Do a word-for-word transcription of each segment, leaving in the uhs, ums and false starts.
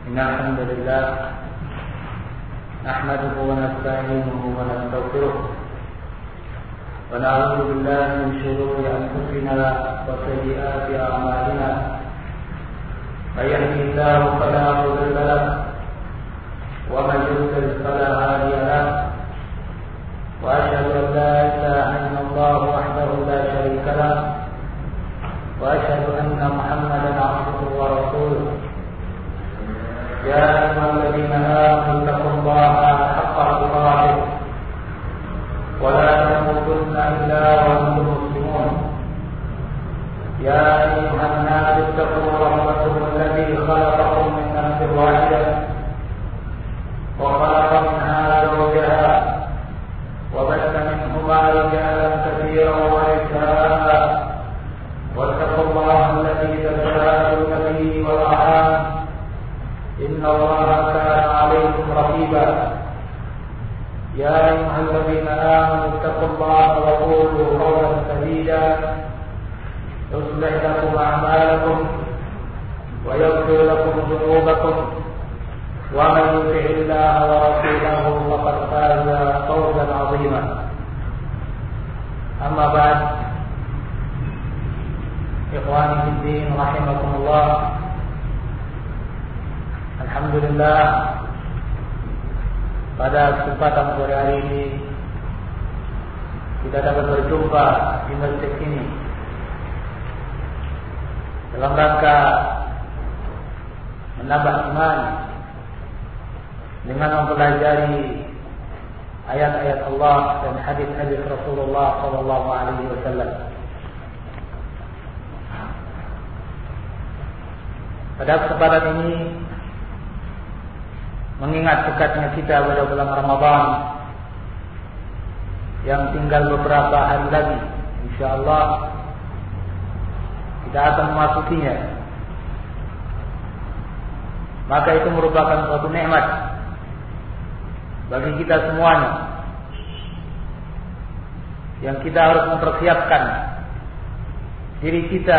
إن الحمد لله نحمده ونستعينه ونستغفره ونعوذ بالله من شرور أنفسنا وسيئات أعمالنا من يهده الله فلا مضل له ومن يضلل فلا هادي له وأشهد أن لا إله إلا الله وحده لا شريك له وأشهد أن محمدا عبده ورسوله يا أيها الذين آمنوا اتقوا الله حق تقاته ولا تموتن إلا وأنتم مسلمون يا أيها الناس اتقوا ربكم الذي خلقكم من نفس واحدة وخلق منها زوجها وبث منهما رجالا كثيرا ونساء واتقوا الله الذي تساءلون به والأرحام إن الله كان عليكم رقيبا يا أيها الذين آمنوا اتقوا الله وقولوا قولا سديدا يصلح لكم أعمالكم ويغفر لكم ذنوبكم ومن يطع الله ورسوله فقد فاز فوزا عظيما أما بعد إخواني في الدين رحمكم الله. Alhamdulillah, pada kesempatan sore hari ini kita dapat berjumpa di masjid ini dalam rangka menambah iman dengan mempelajari ayat-ayat Allah dan hadis-hadis Rasulullah sallallahu alaihi wasallam. Pada kesempatan ini, mengingat dekatnya kita pada bulan Ramadan yang tinggal beberapa hari lagi, insyaallah kita akan memasukinya. Maka itu merupakan suatu nikmat bagi kita semuanya, yang kita harus mempersiapkan diri kita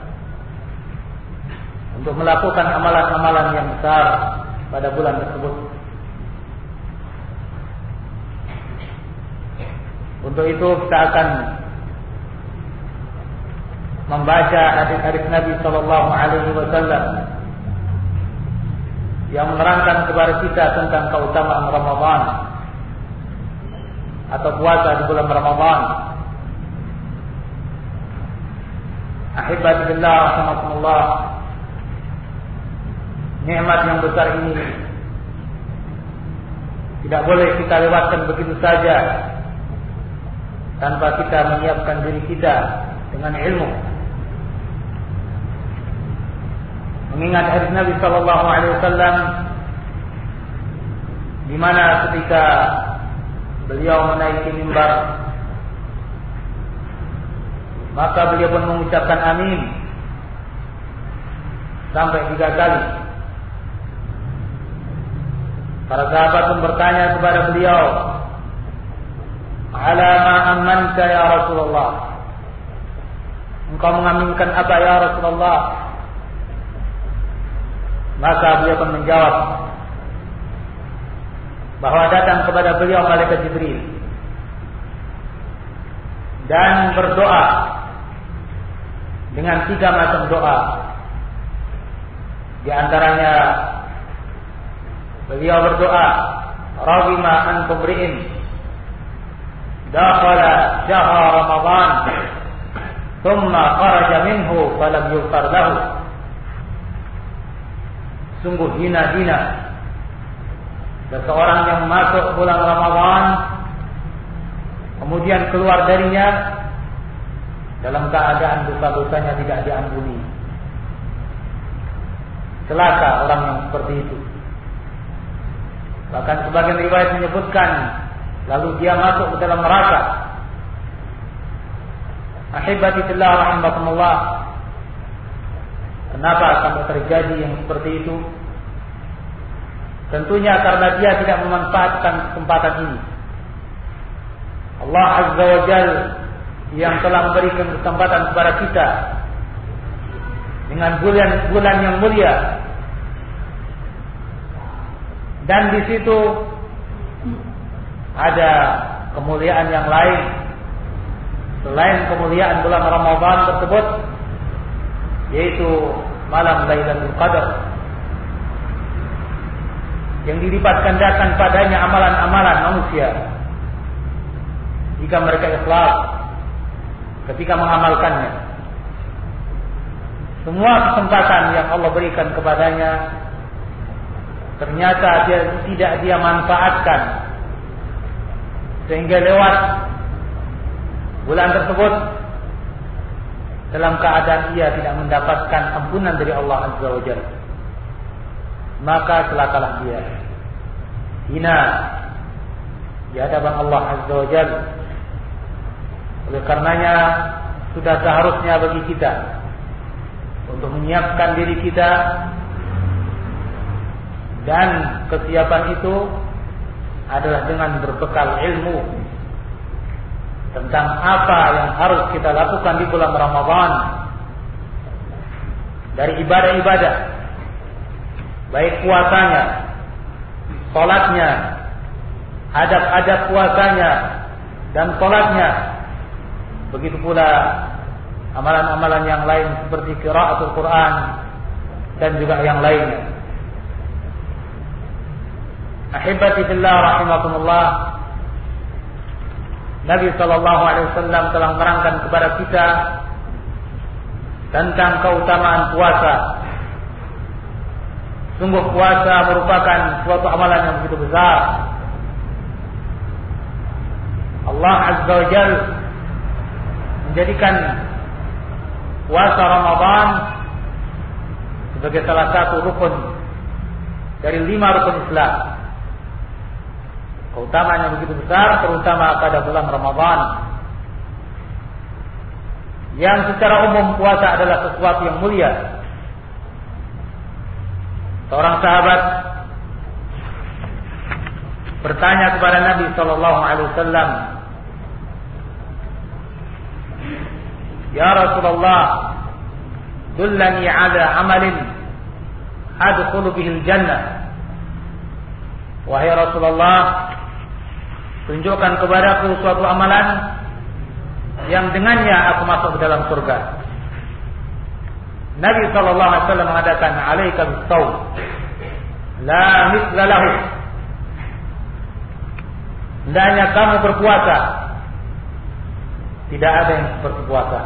untuk melakukan amalan-amalan yang besar pada bulan tersebut. Untuk itu kita akan membaca hadis-hadis Nabi sallallahu alaihi wasallam yang menerangkan kepada kita tentang keutamaan Ramadan atau puasa di bulan Ramadan. Ahibati billah rahimakumullah, nikmat yang besar ini tidak boleh kita lewatkan begitu saja tanpa kita menyiapkan diri kita dengan ilmu. Mengingat hadis Nabi sallallahu alaihi wasallam di mana ketika beliau menaiki mimbar, maka beliau pun mengucapkan amin sampai tiga kali. Para sahabat pun bertanya kepada beliau, "Ala ma amanta ya Rasulullah?" Engkau mengaminkan apa ya Rasulullah? Maka beliau pun menjawab bahwa datang kepada beliau malaikat Jibril dan berdoa dengan tiga macam doa. Di antaranya beliau berdoa, "Raghima an kumri'in dakhala syahra Ramadan thumma kharaja minhu falam yughfar lahu." Sungguh hina-hina seseorang yang masuk bulan Ramadan kemudian keluar darinya dalam keadaan dosa-dosanya tidak diampuni. Celaka orang yang seperti itu. Bahkan sebagian riwayat menyebutkan lalu dia masuk ke dalam neraka. Ahibati fillah rahimakumullah, kenapa sampai terjadi yang seperti itu? Tentunya karena dia tidak memanfaatkan kesempatan ini. Allah Azza wa Jalla yang telah memberikan kesempatan kepada kita dengan bulan-bulan yang mulia, Dan di situ ada kemuliaan yang lain selain kemuliaan bulan Ramadan tersebut, yaitu malam Lailatul Qadar, yang dilipat gandakan padanya amalan-amalan manusia jika mereka ikhlas ketika mengamalkannya. Semua kesempatan yang Allah berikan kepadanya ternyata dia tidak dia manfaatkan, sehingga lewat bulan tersebut dalam keadaan ia tidak mendapatkan ampunan dari Allah Azza wa Jalla, maka celakalah dia, hina di hadapan Allah Azza wa Jalla. Oleh karenanya sudah seharusnya bagi kita untuk menyiapkan diri kita, dan kesiapan itu adalah dengan berbekal ilmu tentang apa yang harus kita lakukan di bulan Ramadan dari ibadah-ibadah, baik puasanya, salatnya, adab-adab puasanya dan salatnya, begitu pula amalan-amalan yang lain seperti qiraatul Quran dan juga yang lainnya. Ahibati fillah rahimakumullah, Nabi sallallahu alaihi wasallam telah menerangkan kepada kita tentang keutamaan puasa. Sungguh puasa merupakan suatu amalan yang begitu besar. Allah Azza wa Jalla menjadikan puasa Ramadan sebagai salah satu rukun dari lima rukun Islam. Keutamaan yang begitu besar, terutama pada bulan Ramadan, yang secara umum puasa adalah sesuatu yang mulia. Seorang sahabat bertanya kepada Nabi sallallahu alaihi wasallam, "Ya Rasulullah, dullani ala amalin adkhulu bihil jannah." Wahai Rasulullah, tunjukkan kepadaku suatu amalan yang dengannya aku masuk ke dalam surga. Nabi sallallahu alaihi wasallam mengatakan, "Alaika bis-shaum, la mithla lahu." Hendaknya kamu berpuasa, tidak ada yang seperti puasa.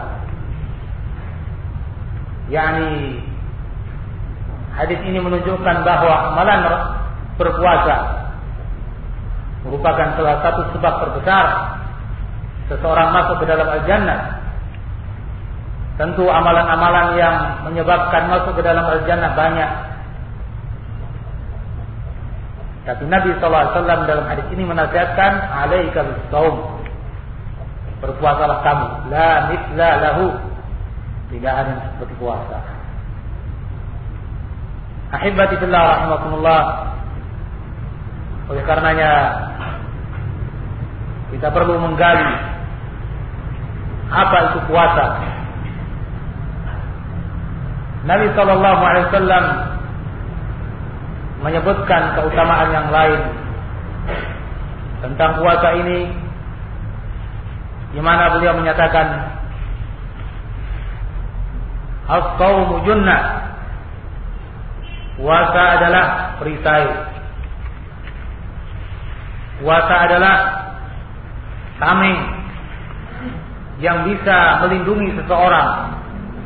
Yani hadis ini menunjukkan bahwa amalan berpuasa merupakan salah satu sebab terbesar seseorang masuk ke dalam al-jannah. Tentu amalan-amalan yang menyebabkan masuk ke dalam al-jannah banyak, tapi Nabi sallallahu alaihi wasallam dalam hadis ini menasihatkan, "Alaika bis-shaum." Berpuasalah kamu, la mithla lahu. Tidak ada yang seperti puasa. Ahibati fillah rahimakumullah. Oleh karenanya kita perlu menggali apa itu puasa. Nabi sallallahu alaihi wasallam menyebutkan keutamaan yang lain tentang puasa ini, di mana beliau menyatakan, "As-shaumu junnah." Puasa adalah perisai. Puasa adalah tameng yang bisa melindungi seseorang.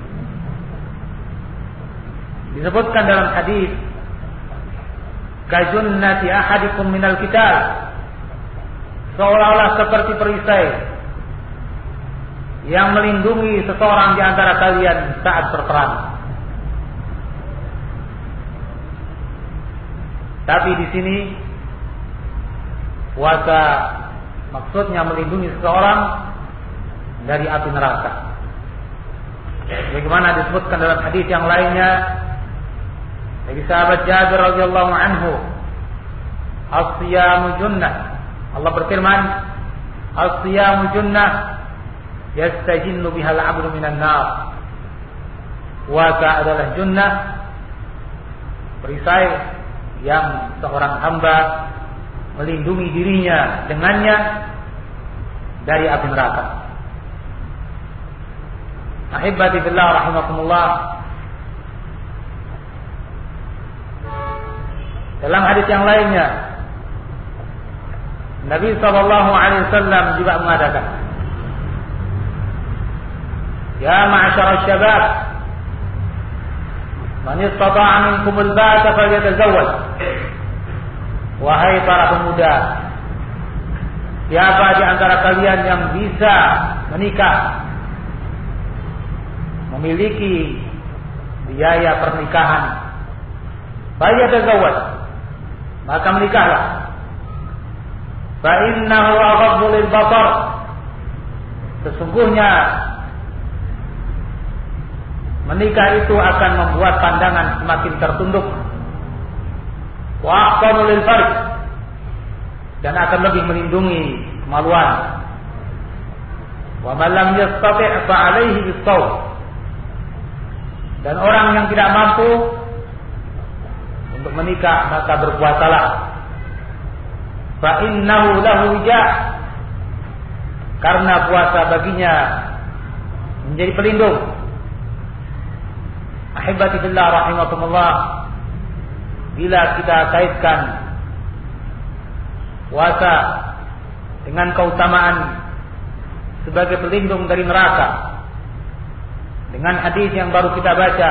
Disebutkan dalam hadis, "Kajunnati ahadikum minal qital." Seolah-olah seperti perisai yang melindungi seseorang di antara kalian saat berperang. Tapi di sini puasa maksudnya melindungi seseorang dari api neraka. Bagaimana disebutkan dalam hadis yang lainnya dari sahabat Jabir radhiyallahu anhu, "As-siyamu junnah." Allah berfirman, "As-siyamu junnah yastajinnu bihal 'abdu minan nar." Puasa adalah junnah, perisai yang seorang hamba melindungi dirinya dengannya dari api neraka. Ahibati fillah rahimakumullah. Dalam hadis yang lainnya, Nabi sallallahu alaihi wasallam juga mengatakan, "Ya ma'syar asy-syabab, man istata'a minkum al-ba'ata falyatazawwaj." Wahai para pemuda, siapa di antara kalian yang bisa menikah, memiliki biaya pernikahan, falyatazawwaj, maka menikahlah. Fa innahu aghaddu lil basar, sesungguhnya menikah itu akan membuat pandangan semakin tertunduk. Wa ahsanu lil farj, dan akan lebih melindungi kemaluan. Wa man lam yastati' fa 'alaihi bis-shawm, dan orang yang tidak mampu untuk menikah maka berpuasalah. Fa innahu lahu wija', karena puasa baginya menjadi pelindung. Ahibati fillah rahimakumullah, bila kita kaitkan puasa dengan keutamaan sebagai pelindung dari neraka dengan hadis yang baru kita baca,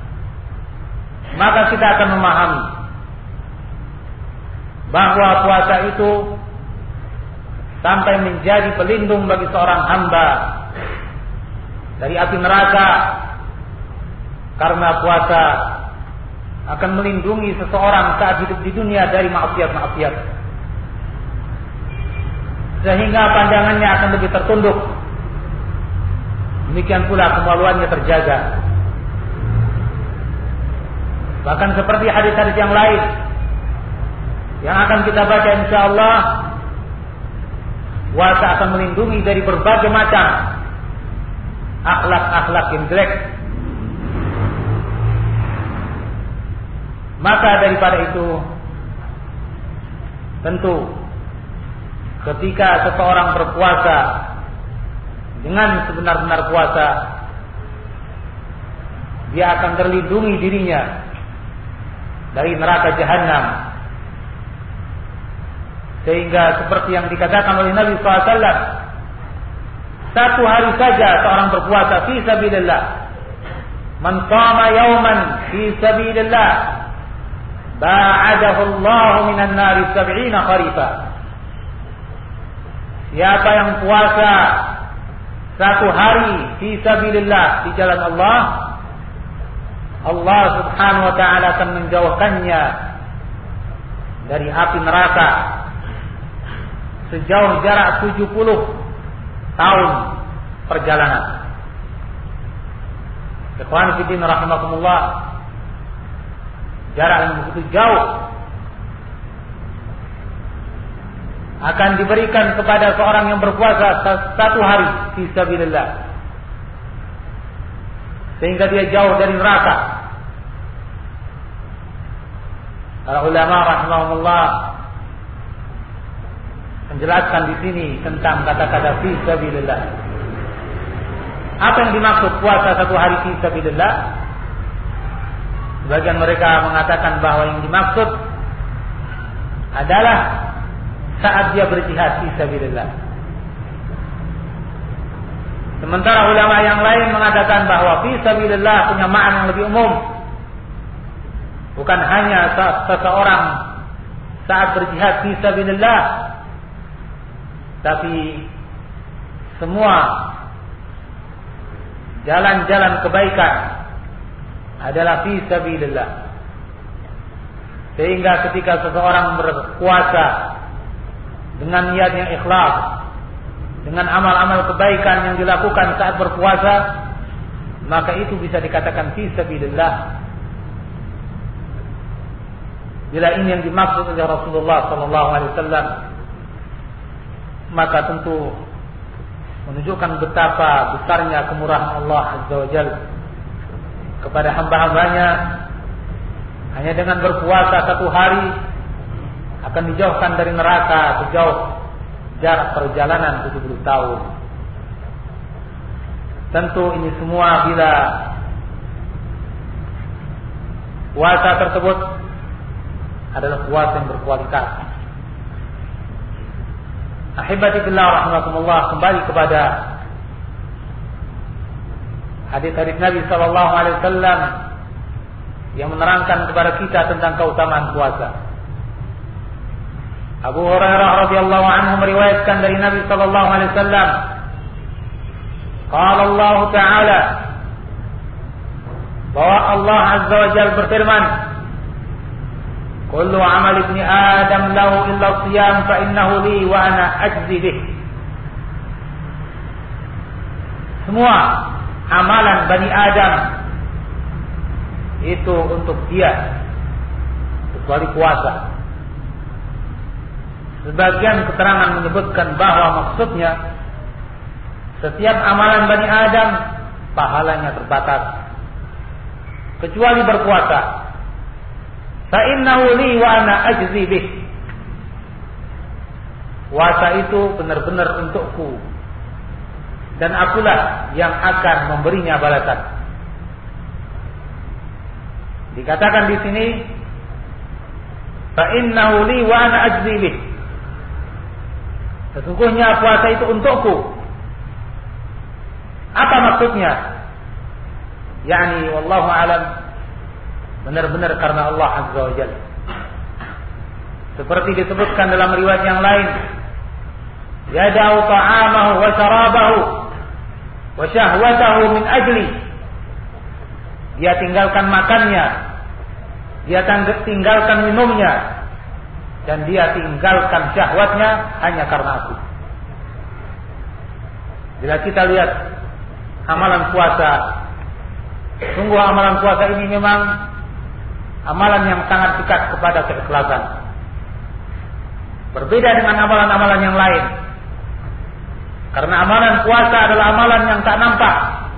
maka kita akan memahami bahwa puasa itu sampai menjadi pelindung bagi seorang hamba dari api neraka, karena puasa akan melindungi seseorang saat hidup di dunia dari maksiat-maksiat, sehingga pandangannya akan lebih tertunduk. Demikian pula kemaluannya terjaga. Bahkan seperti hadis-hadis yang lain yang akan kita baca insyaallah, puasa akan melindungi dari berbagai macam akhlak-akhlak yang jelek. Maka daripada itu, tentu ketika seseorang berpuasa dengan sebenar-benar puasa, dia akan terlindungi dirinya dari neraka jahanam. Sehingga seperti yang dikatakan oleh Nabi shallallahu alaihi wasallam, satu hari saja seorang berpuasa fi sabilillah, man qama yawman fi sabilillah ba'adahu Allah minan nari sab'ina kharifa. Siapa yang puasa satu hari fi sabilillah, di jalan Allah, Allah subhanahu wa ta'ala akan menjauhkannya dari api neraka sejauh jarak tujuh puluh tahun perjalanan. Ikhwan fillah rahimakumullah, jarak yang begitu jauh akan diberikan kepada seorang yang berpuasa satu hari fi sabilillah, sehingga dia jauh dari neraka. Para ulama rahimahumullah menjelaskan di sini tentang kata-kata fi sabilillah. Apa yang dimaksud puasa satu hari fi sabilillah? Sebagian mereka mengatakan bahwa yang dimaksud adalah saat dia berjihad fi sabilillah. Sementara ulama yang lain mengatakan bahwa fi sabilillah punya makna yang lebih umum. Bukan hanya seseorang saat berjihad fi sabilillah, tapi semua jalan-jalan kebaikan adalah fi sabilillah. Sehingga ketika seseorang berpuasa dengan niat yang ikhlas, dengan amal-amal kebaikan yang dilakukan saat berpuasa, maka itu bisa dikatakan fi sabilillah. Bila ini yang dimaksud oleh Rasulullah sallallahu alaihi wasallam, maka tentu menunjukkan betapa besarnya kemurahan Allah azza wa jalla kepada hamba-hambanya, Hanya dengan berpuasa satu hari akan dijauhkan dari neraka sejauh jarak perjalanan tujuh puluh tahun. Tentu ini semua bila puasa tersebut adalah puasa yang berkualitas. Ahibati billah rahimakumullah, kembali kepada hadis-hadis Nabi sallallahu alaihi wasallam yang menerangkan kepada kita tentang keutamaan puasa. Abu Hurairah radhiyallahu anhu meriwayatkan dari Nabi sallallahu alaihi wasallam, qala Allah Ta'ala, bahwa Allah Azza wa Jalla berfirman, kullu amal ibni Adam lahu illa siyam fa innahu li wa ana ajzi bih. Semua amalan Bani Adam itu untuk dia, kecuali puasa. Sebagian keterangan menyebutkan bahwa maksudnya setiap amalan Bani Adam pahalanya terbatas, kecuali berpuasa. Fa innahu li wa ana ajzi bih. Puasa itu benar-benar untukku dan akulah yang akan memberinya balasan. Dikatakan di sini fa innahu li wa ana ajzi bih. Sesungguhnya puasa itu untukku. Apa maksudnya? Yani wallahu alam, benar-benar karena Allah Azza wa Jalla. Seperti disebutkan dalam riwayat yang lain, yada'u ta'amahu wa syarabahu wa syahwatahu min ajli. Dia tinggalkan makannya, dia tinggalkan minumnya, dan dia tinggalkan syahwatnya hanya karena aku. Bila kita lihat amalan puasa, sungguh amalan puasa ini memang amalan yang sangat dekat kepada keikhlasan. Berbeda dengan amalan-amalan yang lain. Karena amalan puasa adalah amalan yang tak nampak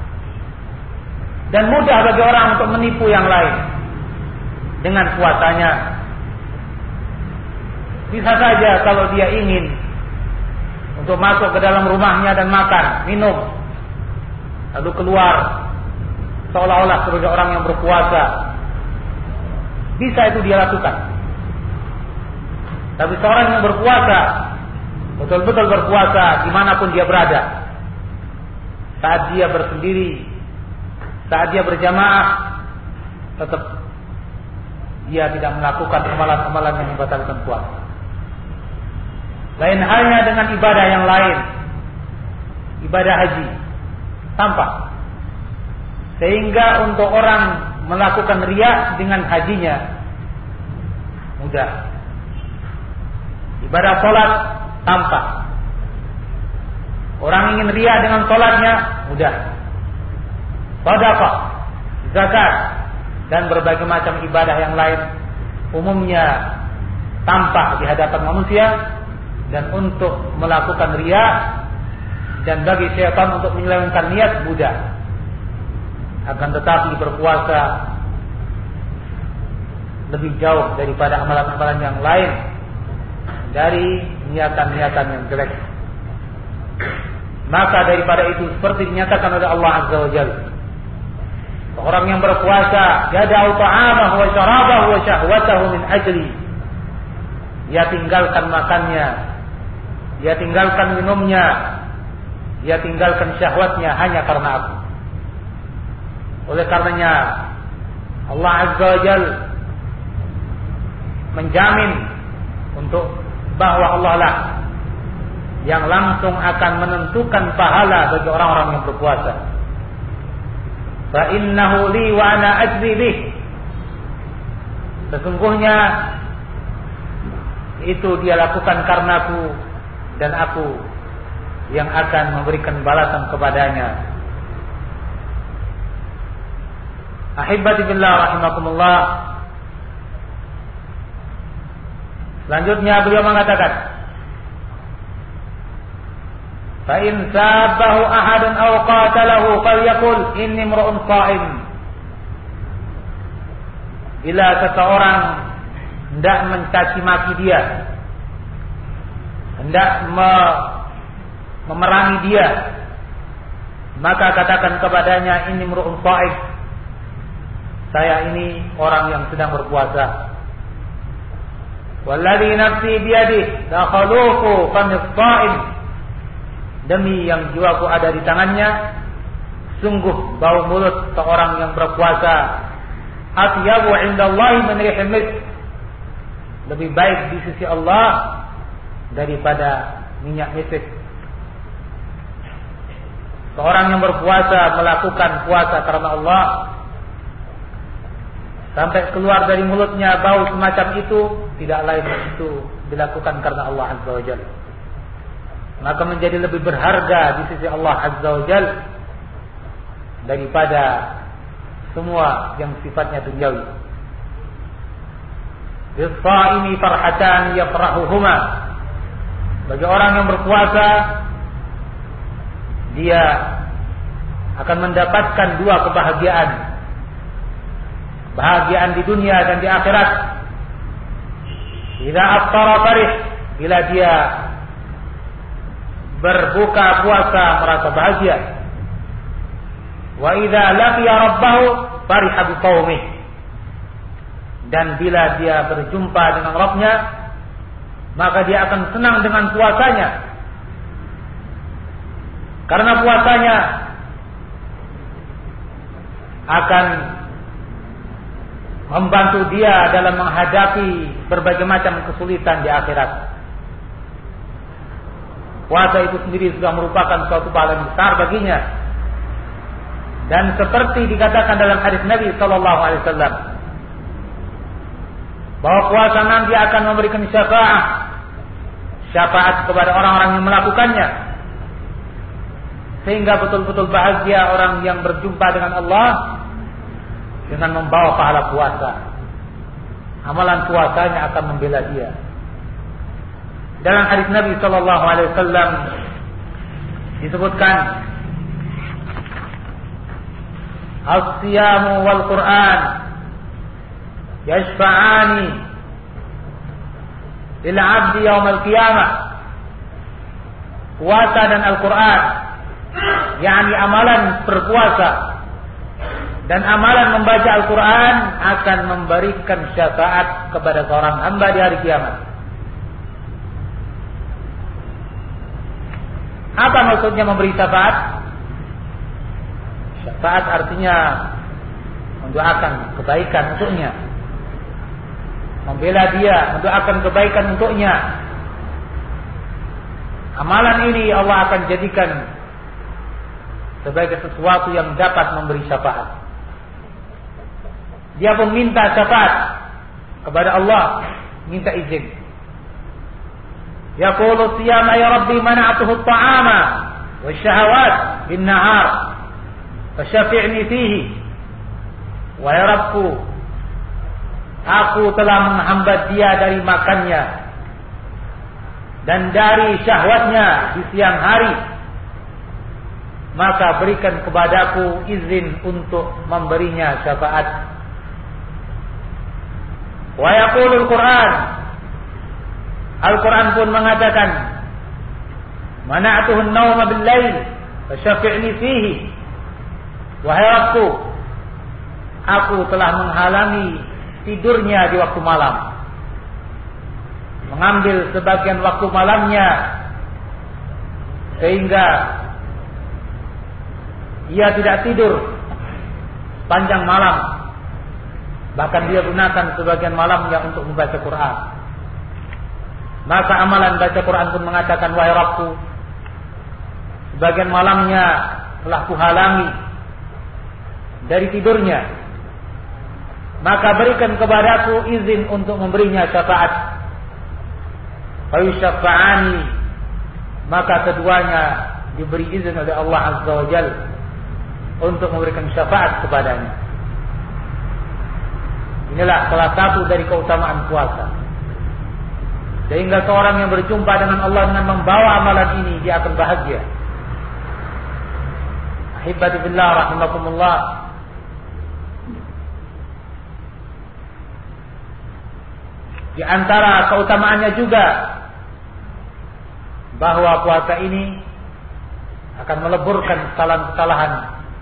dan mudah bagi orang untuk menipu yang lain dengan puasanya. Bisa saja kalau dia ingin untuk masuk ke dalam rumahnya dan makan, minum, lalu keluar seolah-olah sebagai orang yang berpuasa, bisa itu dia lakukan. Tapi seorang yang berpuasa, betul-betul berpuasa dimanapun dia berada, saat dia bersendiri, saat dia berjamaah, tetap dia tidak melakukan amalan-amalan yang membatalkan puasa. Lain halnya dengan ibadah yang lain, ibadah haji, tampak. Sehingga untuk orang melakukan riya dengan hajinya mudah. Ibadah sholat tampak. Orang ingin riya dengan sholatnya mudah. Sedekah, zakat, dan berbagai macam ibadah yang lain umumnya tampak di hadapan manusia. Dan untuk melakukan riya dan bagi syaitan untuk menyelewengkan niat mudah. Akan tetapi berpuasa lebih jauh daripada amalan-amalan yang lain dari niatan-niatan yang jelek. Maka daripada itu, seperti dinyatakan oleh Allah Azza wa Jalla, orang yang berpuasa yada'u ta'amahu wa syarabahu wa syahwatahu min ajli. Dia tinggalkan makannya, dia tinggalkan minumnya, dia tinggalkan syahwatnya hanya karena aku. Oleh karenanya Allah Azza wa Jalla menjamin untuk bahwa Allah lah yang langsung akan menentukan pahala bagi orang-orang yang berpuasa. Fa innahu li wa ana ajzi bih. Sesungguhnya itu dia lakukan karenaku dan aku yang akan memberikan balasan kepadanya. Ahibati billah rahimakumullah. Selanjutnya beliau mengatakan, fa in sabahu ahadun aw qatalahu falyaqul inni imra'un sha'im. bila seseorang hendak mencaci maki dia, hendak me, memerangi dia, maka katakan kepadanya, ini mru'un sha'im, saya ini orang yang sedang berpuasa. Walladzi nafsi biyadihi la khaluqu famis sha'im, demi yang jiwaku ada di tangannya, sungguh bau mulut seorang yang berpuasa atyabu 'indallahi min rihil misk, lebih baik di sisi Allah daripada minyak misik. Seorang yang berpuasa melakukan puasa karena Allah, sampai keluar dari mulutnya bau semacam itu, tidak lain itu dilakukan karena Allah Azza wa Jalla, maka menjadi lebih berharga di sisi Allah Azza wa Jalla daripada semua yang sifatnya duniawi. Bis-sha'imi farhatan yafrahuhuma, bagi orang yang berpuasa dia akan mendapatkan dua kebahagiaan, kebahagiaan di dunia dan di akhirat. Idza aftara farih, bila dia berbuka puasa merasa bahagia. Wa idza laqiya rabbahu fariha biqaumih, dan bila dia berjumpa dengan Rabbnya, maka dia akan senang dengan puasanya. Karena puasanya akan membantu dia dalam menghadapi berbagai macam kesulitan di akhirat. Puasa itu sendiri sudah merupakan suatu pahala yang besar baginya. Dan seperti dikatakan dalam hadis Nabi sallallahu alaihi wasallam, bahwa puasa nanti akan memberikan syafaat, syafaat kepada orang-orang yang melakukannya, sehingga betul-betul bahagia orang yang berjumpa dengan Allah dengan membawa pahala puasa. Amalan puasanya akan membela dia. Dalam hadis Nabi sallallahu alaihi wasallam disebutkan, as-siyamu wal Qur'an yashfa'ani lil 'abdi yaumal qiyamah. Puasa dan Al-Qur'an, yakni amalan berpuasa dan amalan membaca Al-Quran, akan memberikan syafaat kepada seorang hamba di hari kiamat. Apa maksudnya memberi syafaat? Syafaat artinya mendoakan kebaikan untuknya, membela dia, mendoakan kebaikan untuknya. Amalan ini Allah akan jadikan sebagai sesuatu yang dapat memberi syafaat. Dia pun minta syafaat kepada Allah, minta izin. Yaqulu siyama ya Rabbi mana'atuhu at-ta'ama wasyahawat bin nahar fasyafi'ni fihi. Wahai Rabbku, aku telah menghambat dia dari makannya dan dari syahwatnya di siang hari, maka berikan kepadaku izin untuk memberinya syafaat. Wa yaqulul Qur'an, Al-Quran pun mengatakan, mana'atuhun nawma bil-lail fasyafi'ni fihi. Wahai Rabbku, aku telah menghalangi tidurnya di waktu malam, mengambil sebagian waktu malamnya sehingga ia tidak tidur panjang malam, bahkan dia gunakan sebagian malamnya untuk membaca Quran. Maka amalan baca Quran pun mengatakan, wahai Rabbku, sebagian malamnya telah kuhalangi dari tidurnya, maka berikan kepadaku izin untuk memberinya syafaat. Fayusyafa'ani, maka keduanya diberi izin oleh Allah Azza wa Jalla untuk memberikan syafaat kepadanya. Inilah salah satu dari keutamaan puasa. Sehingga seorang yang berjumpa dengan Allah dengan membawa amalan ini, dia akan bahagia. Ahibati billah rahimakumullah. Di antara keutamaannya juga bahwa puasa ini akan meleburkan kesalahan-kesalahan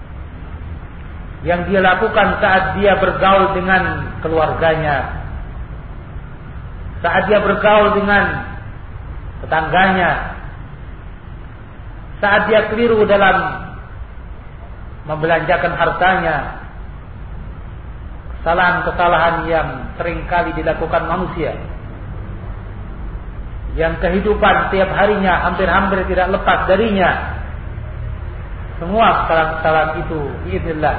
yang dia lakukan saat dia bergaul dengan keluarganya, saat dia bergaul dengan tetangganya, saat dia keliru dalam membelanjakan hartanya, kesalahan-kesalahan yang seringkali dilakukan manusia, yang kehidupan tiap harinya hampir-hampir tidak lepas darinya. Semua kesalahan-kesalahan itu biidznillah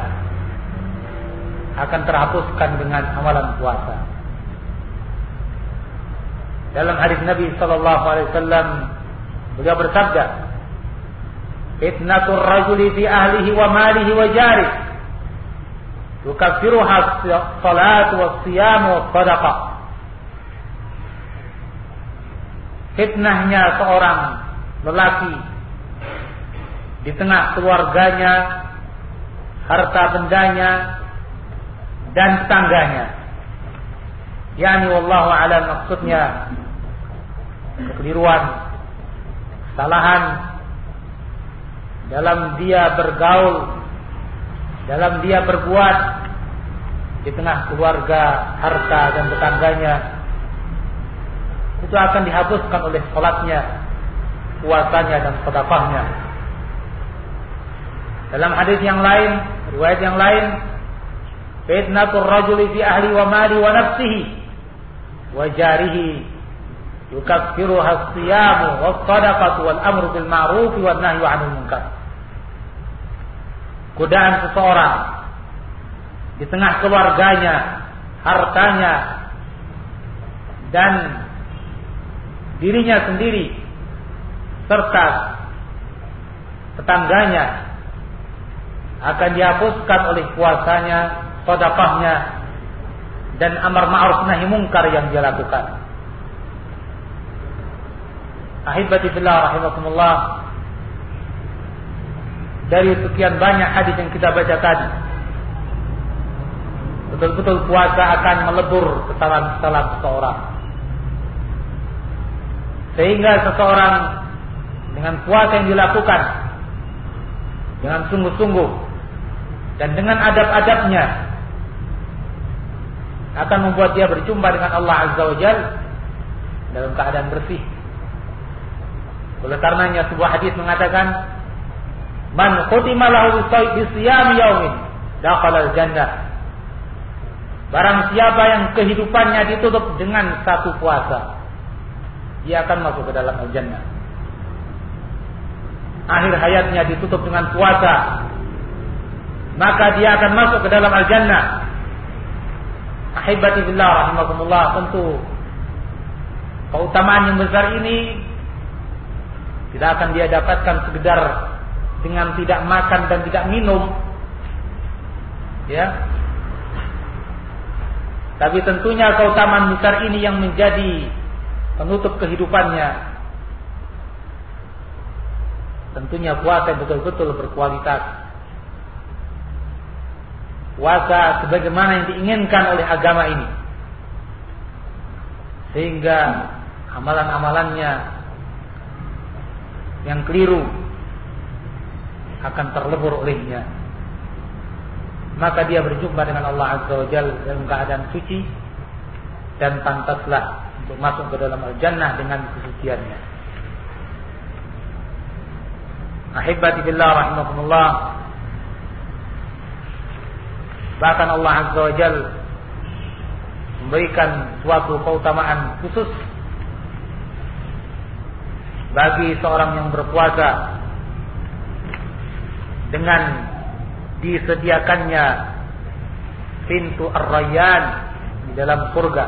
akan terhapuskan dengan amalan puasa. Dalam hadis Nabi sallallahu alaihi wasallam beliau bersabda, "Fitnatur rajuli fi ahlihi wa malihi wa jarihi tukaffiruha as-salatu was-siyam was-shadaqah." Fitnahnya seorang lelaki di tengah keluarganya, harta bendanya, dan tetangganya. Yani wallahu a'lam, maksudnya kekeliruan, kesalahan dalam dia bergaul, dalam dia berbuat di tengah keluarga, harta, dan tetangganya, itu akan dihapuskan oleh salatnya, puasanya, dan sedekahnya. Dalam hadis yang lain, riwayat yang lain, fitnatur rajuli fi ahli wa mali wa nafsihi wa jarihi yukaffiruha as-siyamu was-sadaqatu wal amru bil ma'ruf wan nahyu 'anil munkar. Godaan seseorang di tengah keluarganya, hartanya, dan dirinya sendiri serta tetangganya akan dihapuskan oleh puasanya, sedekahnya, dan amar ma'ruf nahi munkar yang dia lakukan. Ahibati fillah rahimakumullah, dari sekian banyak hadis yang kita baca tadi, betul-betul puasa akan melebur kesalahan-kesalahan seseorang, sehingga seseorang dengan puasa yang dilakukan dengan sungguh-sungguh dan dengan adab-adabnya akan membuat dia berjumpa dengan Allah Azza wa Jalla dalam keadaan bersih. Oleh karenanya sebuah hadis mengatakan, "Man khutima lahu bisiyami yaumin dakhala al-jannah." Barang siapa yang kehidupannya ditutup dengan satu puasa, dia akan masuk ke dalam al-jannah. Akhir hayatnya ditutup dengan puasa, maka dia akan masuk ke dalam al-jannah. Ahibati billah rahimakumullah, tentu keutamaan yang besar ini tidak akan dia dapatkan sekedar dengan tidak makan dan tidak minum, ya. Tapi tentunya keutamaan besar ini yang menjadi penutup kehidupannya, tentunya puasa yang betul-betul berkualitas. Puasa sebagaimana yang diinginkan oleh agama ini, sehingga amalan-amalannya yang keliru akan terlebur olehnya. Maka dia berjumpa dengan Allah Azza wa Jalla dalam keadaan suci dan pantaslah untuk masuk ke dalam al-jannah dengan kesuciannya. Ahibati billah rahimakumullah, bahkan Allah Azza wa Jalla memberikan suatu keutamaan khusus bagi seorang yang berpuasa dengan disediakannya pintu Ar-Rayyan di dalam surga.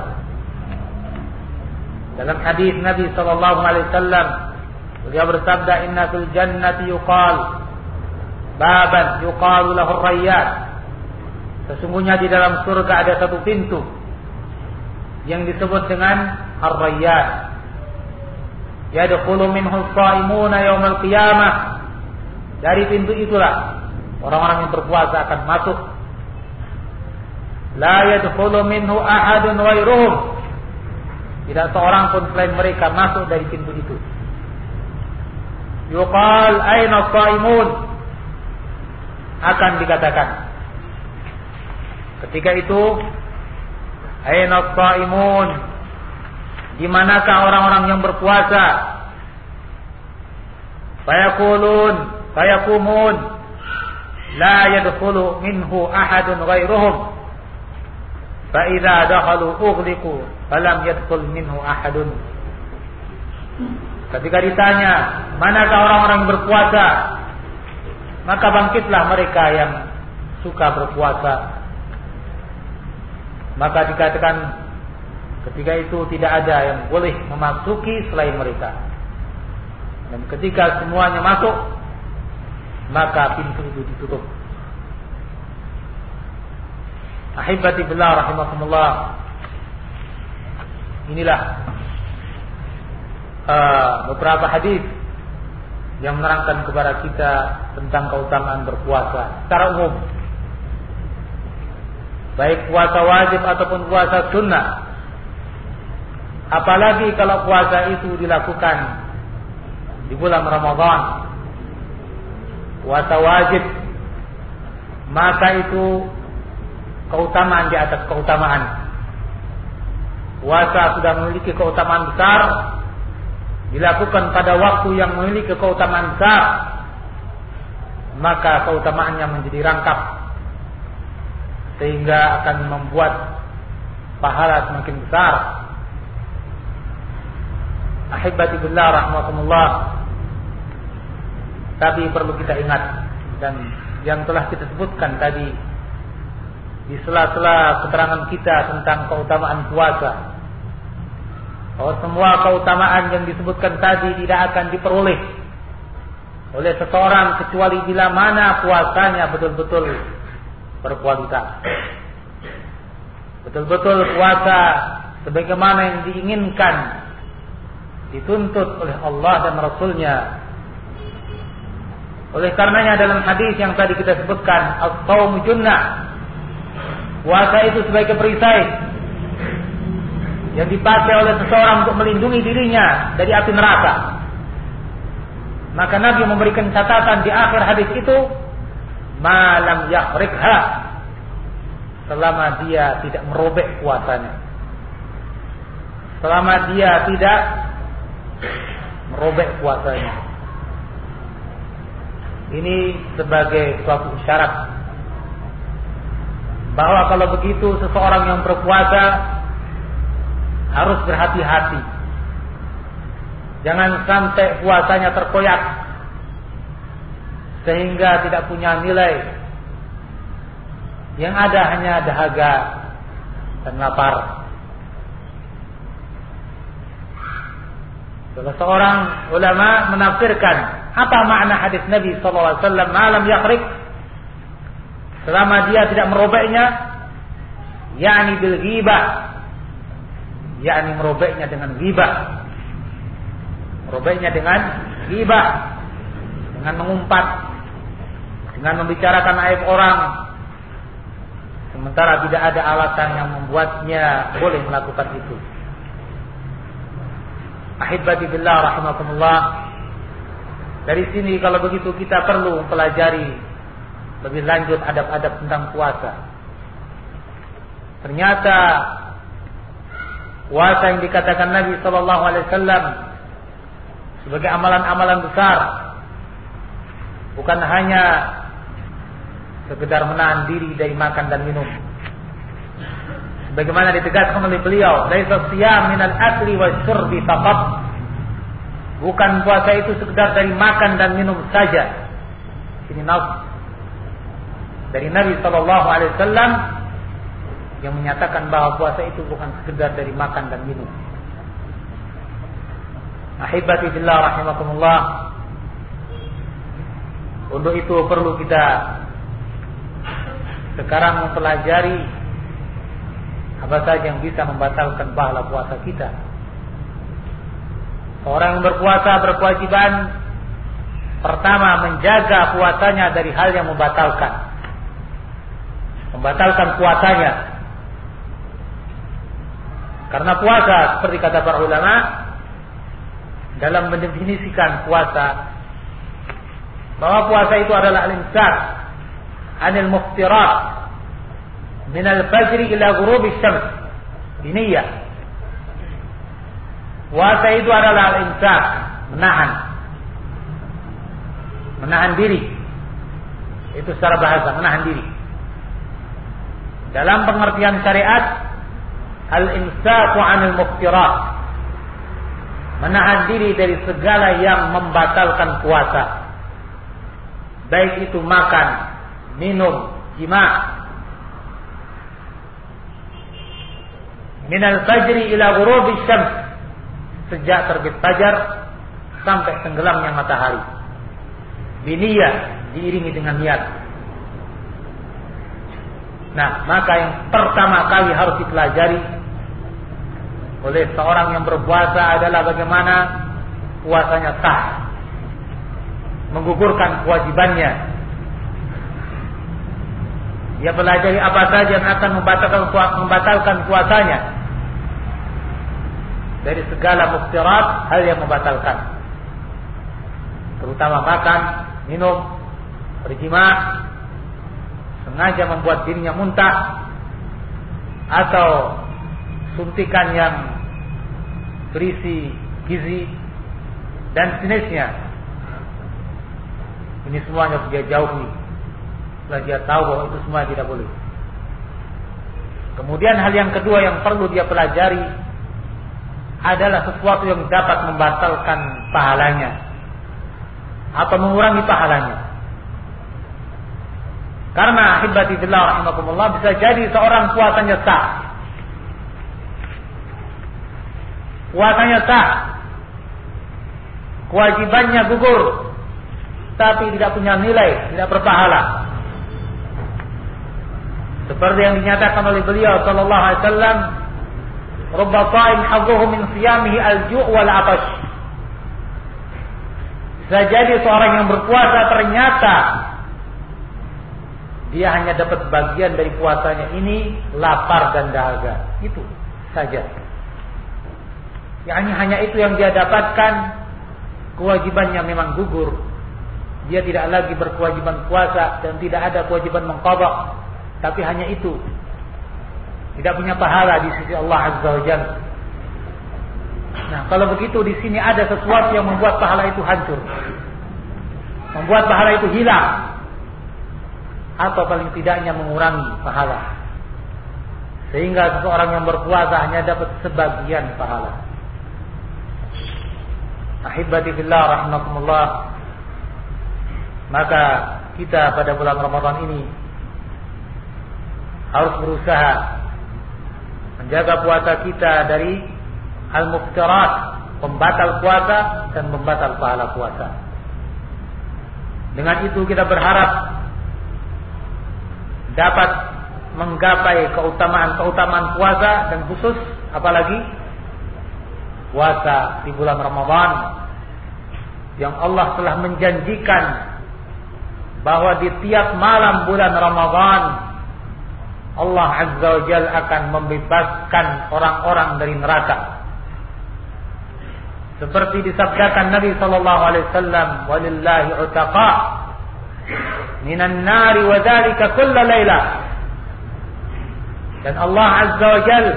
Dalam hadis Nabi sallallahu alaihi wasallam beliau bersabda, "Inna fil jannati yuqal baban yuqalu lahu Ar-Rayyan." Sesungguhnya di dalam surga ada satu pintu yang disebut dengan Ar-Rayyan. Yadkhulu minhu as-shaimuna yaumal qiyamah. Dari pintu itulah orang-orang yang berpuasa akan masuk. La yadkhulu minhu ahadun ghairuhum. Tidak seorang pun selain mereka masuk dari pintu itu. Yuqal aina shaimun, akan dikatakan ketika itu, aina shaimun, di manakah orang-orang yang berpuasa? Fayaqulun fayaqumun la yadkhulu minhu ahadun ghairuhum fa idza dakhalu ughliqu falam yadkhul minhu ahadun. Ketika ditanya, manakah orang-orang yang berpuasa? Maka bangkitlah mereka yang suka berpuasa. Maka dikatakan ketika itu tidak ada yang boleh memasuki selain mereka. Dan ketika semuanya masuk, maka pintu itu ditutup. Ahibati billah rahimakumullah. Inilah Uh, beberapa hadis yang menerangkan kepada kita tentang keutamaan berpuasa secara umum, baik puasa wajib ataupun puasa sunnah. Apalagi kalau puasa itu dilakukan di bulan Ramadan, puasa wajib, maka itu keutamaan di atas keutamaan. Puasa sudah memiliki keutamaan besar, dilakukan pada waktu yang memiliki keutamaan besar, maka keutamaannya menjadi rangkap sehingga akan membuat pahala semakin besar. Ahibati billah rahmatullah. Tapi perlu kita ingat, dan yang telah kita sebutkan tadi di sela-sela keterangan kita tentang keutamaan puasa, bahwa semua keutamaan yang disebutkan tadi tidak akan diperoleh oleh seseorang kecuali bila mana puasanya betul-betul berkualitas, betul-betul puasa sebagaimana yang diinginkan, dituntut oleh Allah dan Rasulnya. Oleh karenanya dalam hadis yang tadi kita sebutkan, as-shaumu junnah, puasa itu sebagai perisai yang dipakai oleh seseorang untuk melindungi dirinya dari api neraka. Maka Nabi memberikan catatan di akhir hadis itu, malam yahrikha, selama dia tidak merobek puasanya, selama dia tidak merobek puasanya. Ini sebagai suatu syarat bahwa kalau begitu seseorang yang berpuasa harus berhati-hati, jangan sampai puasanya terkoyak sehingga tidak punya nilai, yang ada hanya dahaga dan lapar. Salah seorang ulama menafsirkan apa makna hadis Nabi sallallahu alaihi wasallam malam yakhrik, selama dia tidak merobeknya, yakni bil ghibah, yakni merobeknya dengan ghibah, merobeknya dengan ghibah, dengan mengumpat, dengan membicarakan aib orang, sementara tidak ada alasan yang membuatnya boleh melakukan itu. Ahibati billah rahimakumullah. Dari sini kalau begitu kita perlu mempelajari lebih lanjut adab-adab tentang puasa. Ternyata puasa yang dikatakan Nabi sallallahu alaihi wasallam sebagai amalan-amalan besar bukan hanya sekedar menahan diri dari makan dan minum. Sebagaimana ditegaskan oleh beliau, laisa siyam minal akli wasyurbi faqat. Bukan puasa itu sekedar dari makan dan minum saja. Ini nas dari Nabi sallallahu alaihi wasallam yang menyatakan bahwa puasa itu bukan sekedar dari makan dan minum. Ahibati billah rahimakumullah. Untuk itu perlu kita sekarang mempelajari apa saja yang bisa membatalkan pahala puasa kita. Orang yang berpuasa berkewajiban pertama menjaga puasanya dari hal yang membatalkan membatalkan puasanya. Karena puasa, seperti kata para ulama dalam mendefinisikan puasa, bahwa puasa itu adalah al-imsak anil muftirat min al-fajri ila ghurubi syams biniyah. Puasa itu adalah al-imsak, menahan menahan diri. Itu secara bahasa, menahan diri. Dalam pengertian syariat, al-imsaku 'anil muftirat, menahan diri dari segala yang membatalkan puasa, baik itu makan, minum, jima. Minal fajri ila ghurubi syams, sejak terbit fajar sampai tenggelamnya matahari. Biniyah, diiringi dengan niat. Nah, maka yang pertama kali harus dipelajari oleh seorang yang berpuasa adalah bagaimana puasanya sah, menggugurkan kewajibannya. Dia pelajari apa saja yang akan membatalkan, membatalkan puasanya dari segala muftirat, hal yang membatalkan, terutama makan, minum, berjima, sengaja membuat dirinya muntah, atau suntikan yang berisi gizi dan sejenisnya. Ini semuanya harus dia jauhi, setelah dia tahu bahwa itu semua tidak boleh. Kemudian hal yang kedua yang perlu dia pelajari adalah sesuatu yang dapat membatalkan pahalanya atau mengurangi pahalanya. Karena ahibati billah rahimakumullah, bisa jadi seorang puasanya sah, puasanya sah, kewajibannya gugur, tapi tidak punya nilai, tidak berpahala. Seperti yang dinyatakan oleh beliau sallallahu alaihi wasallam, rubba sha'im hadduhu min siyamihi al-ju' wal 'atash. Bisa jadi seorang yang berpuasa ternyata dia hanya dapat bagian dari puasanya ini lapar dan dahaga, itu saja. Yani hanya itu yang dia dapatkan, kewajibannya memang gugur. Dia tidak lagi berkewajiban puasa dan tidak ada kewajiban mengqadha, tapi hanya itu. Tidak punya pahala di sisi Allah Azza wa Jalla. Nah, kalau begitu di sini ada sesuatu yang membuat pahala itu hancur, membuat pahala itu hilang, atau paling tidaknya mengurangi pahala, sehingga seseorang yang berpuasa hanya dapat sebagian pahala. Ahibati fillah rahimakumullah, maka kita pada bulan Ramadan ini harus berusaha menjaga puasa kita dari al-muftirat, pembatal puasa dan pembatal pahala puasa. Dengan itu kita berharap dapat menggapai keutamaan-keutamaan puasa, dan khusus apalagi puasa di bulan Ramadan yang Allah telah menjanjikan bahwa di tiap malam bulan Ramadan Allah Azza wa Jalla akan membebaskan orang-orang dari neraka. Seperti disabdakan Nabi sallallahu alaihi wasallam, walillahi utaqa minan nari wa dzalika kull laila. Dan Allah Azza wa Jalla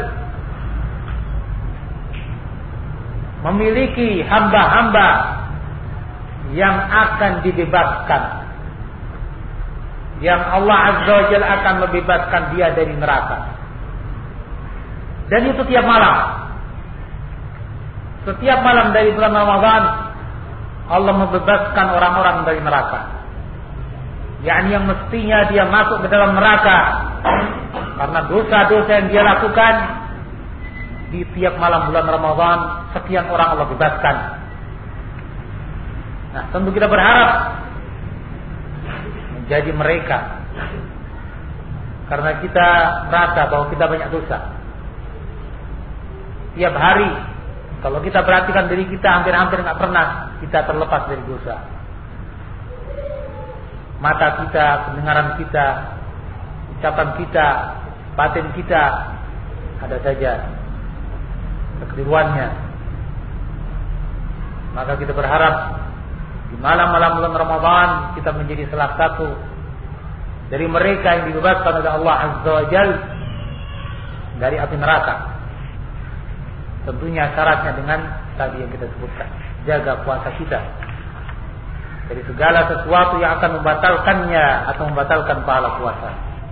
memiliki hamba-hamba yang akan dibebaskan, yang Allah Azza wa Jalla akan membebaskan dia dari neraka. Dan itu tiap malam. Setiap malam dari bulan Ramadan Allah membebaskan orang-orang dari neraka. yakni yang mestinya dia masuk ke dalam neraka karena dosa-dosa yang dia lakukan, di tiap malam bulan Ramadan sekian orang Allah bebaskan. Nah, tentu kita berharap menjadi mereka, karena kita merasa bahwa kita banyak dosa. Tiap hari kalau kita perhatikan diri kita, hampir-hampir nggak pernah kita terlepas dari dosa. Mata kita, pendengaran kita, ucapan kita, batin kita, ada saja kekeliruannya. Maka kita berharap di malam-malam bulan Ramadan kita menjadi salah satu dari mereka yang dibebaskan oleh Allah Azza wa Jalla dari api neraka. Tentunya syaratnya dengan tadi yang kita sebutkan, jaga puasa kita dari segala sesuatu yang akan membatalkannya atau membatalkan pahala puasa.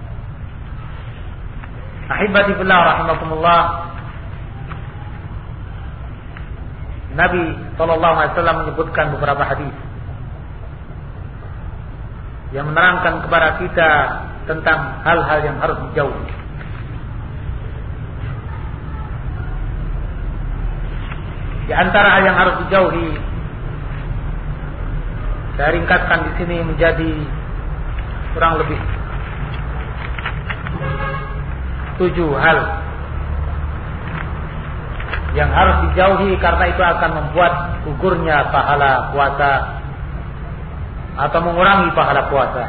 Ahibati fillah rahimakumullah, Nabi sallallahu alaihi wasallam menyebutkan beberapa hadis yang menerangkan kepada kita tentang hal-hal yang harus dijauhi. Di antara hal yang harus dijauhi, saya ringkaskan di sini menjadi kurang lebih tujuh hal yang harus dijauhi karena itu akan membuat gugurnya pahala puasa atau mengurangi pahala puasa.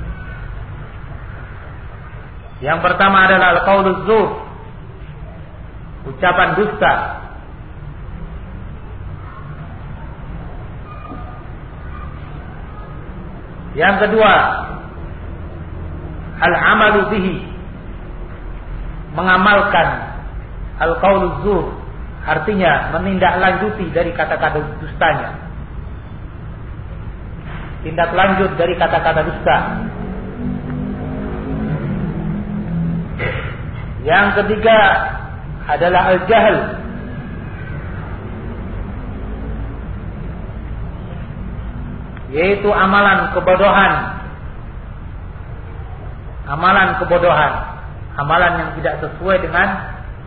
Yang pertama adalah al-qauluz zur, ucapan dusta. Yang kedua, al-amalu bihi, mengamalkan al-qauluz zur, artinya menindaklanjuti dari kata-kata dustanya. Tindak lanjut dari kata-kata dusta. Yang ketiga adalah al-jahl, yaitu amalan kebodohan. Amalan kebodohan, amalan yang tidak sesuai dengan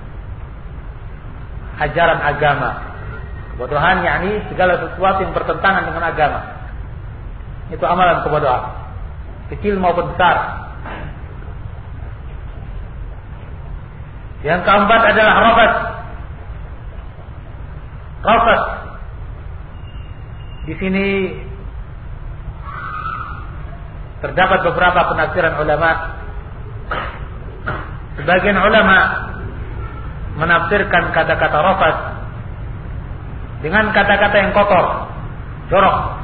ajaran agama. Kebodohan yakni segala sesuatu yang bertentangan dengan agama. Itu amalan kebodohan, kecil maupun besar. Yang keempat adalah rafas. Rafas di sini terdapat beberapa penafsiran ulama. Sebagian ulama menafsirkan kata-kata rafas dengan kata-kata yang kotor, jorok,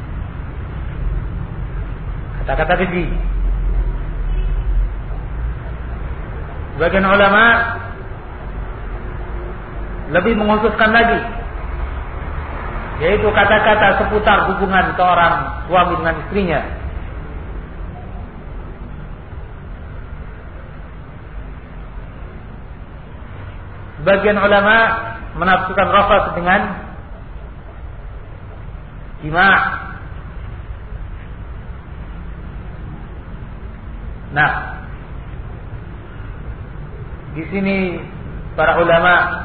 kata-kata keji. Sebagian ulama lebih mengkhususkan lagi, yaitu kata-kata seputar hubungan seorang suami dengan istrinya. Sebagian ulama menafsirkan rafas dengan jima'. Nah, di sini para ulama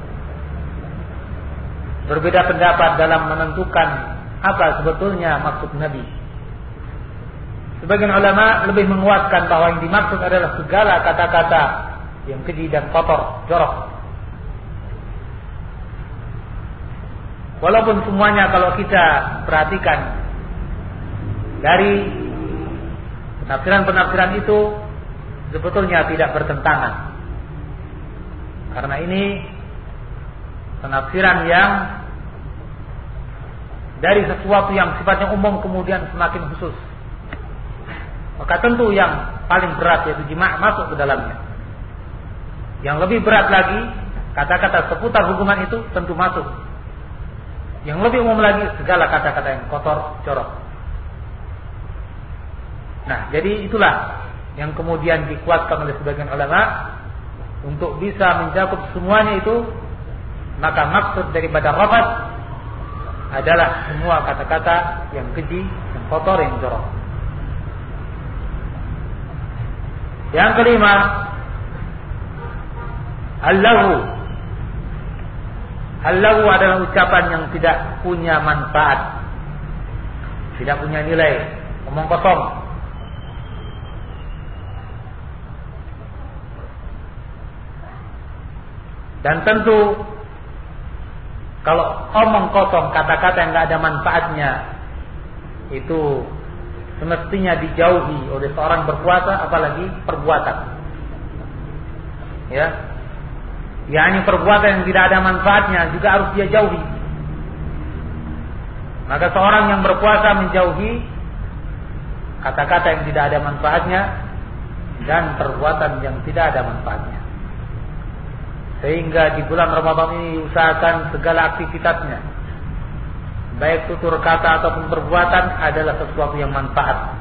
berbeda pendapat dalam menentukan apa sebetulnya maksud Nabi. Sebagian ulama lebih menguatkan bahwa yang dimaksud adalah segala kata-kata yang keji dan kotor, jorok. Walaupun semuanya kalau kita perhatikan dari penafsiran-penafsiran itu sebetulnya tidak bertentangan. Karena ini penafsiran yang dari sesuatu yang sifatnya umum kemudian semakin khusus. Maka tentu yang paling berat yaitu jima' masuk ke dalamnya. Yang lebih berat lagi, kata-kata seputar hubungan itu tentu masuk. Yang lebih umum lagi, segala kata-kata yang kotor, jorok. Nah, jadi itulah yang kemudian dikuatkan oleh sebagian ulama untuk bisa mencakup semuanya itu. Maka maksud daripada rafas adalah semua kata-kata yang keji, yang kotor, yang jorok. Yang kelima, al-lahu. Al-lahu adalah ucapan yang tidak punya manfaat, tidak punya nilai, omong kosong. Dan tentu kalau omong kosong, kata-kata yang tidak ada manfaatnya, itu semestinya dijauhi oleh seorang berpuasa, apalagi perbuatan. Ya, yakni perbuatan yang tidak ada manfaatnya juga harus dia jauhi. Maka seorang yang berpuasa menjauhi kata-kata yang tidak ada manfaatnya dan perbuatan yang tidak ada manfaatnya. Sehingga di bulan Ramadan ini usahakan segala aktivitasnya, baik tutur kata ataupun perbuatan, adalah sesuatu yang manfaat.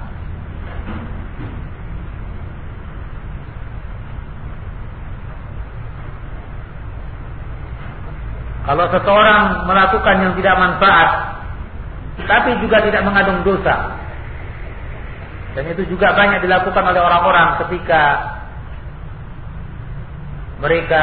Kalau seseorang melakukan yang tidak manfaat, tapi juga tidak mengandung dosa, dan itu juga banyak dilakukan oleh orang-orang ketika mereka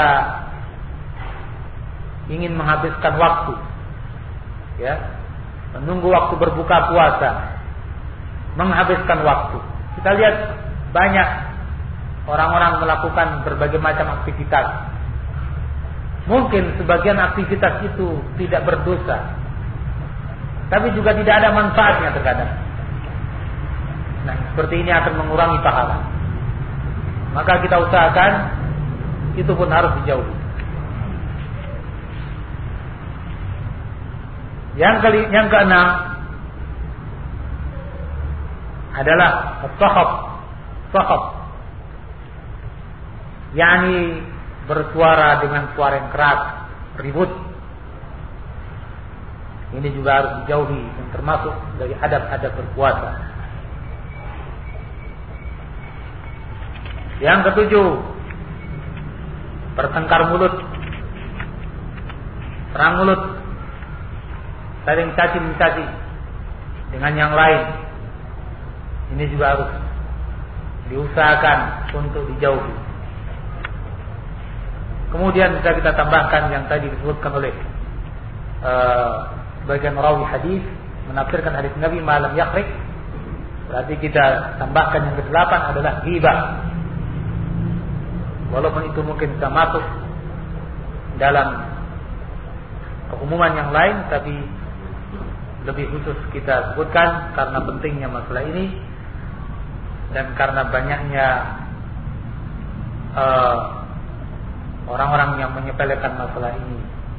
ingin menghabiskan waktu, ya, menunggu waktu berbuka puasa, menghabiskan waktu. Kita lihat banyak orang-orang melakukan berbagai macam aktivitas. Mungkin sebagian aktivitas itu tidak berdosa, tapi juga tidak ada manfaatnya terkadang. Nah, seperti ini akan mengurangi pahala. Maka kita usahakan itu pun harus dijauhi. Yang kali, yang keenam adalah as-sakhab. Sakhab, yakni bersuara dengan suara yang keras, ribut. Ini juga harus dijauhi dan termasuk dari adab-adab berpuasa. Yang ketujuh, bertengkar mulut, perang mulut, saling caci mencaci dengan yang lain. Ini juga harus diusahakan untuk dijauhi. Kemudian bisa kita tambahkan yang tadi disebutkan oleh uh, bagian rawi hadis, menafsirkan hadis Nabi malam yakhrik. Berarti kita tambahkan yang kedelapan adalah ghibah. Walaupun itu mungkin bisa masuk dalam keumuman yang lain, tapi lebih khusus kita sebutkan karena pentingnya masalah ini dan karena banyaknya uh, orang-orang yang menyepelekan masalah ini.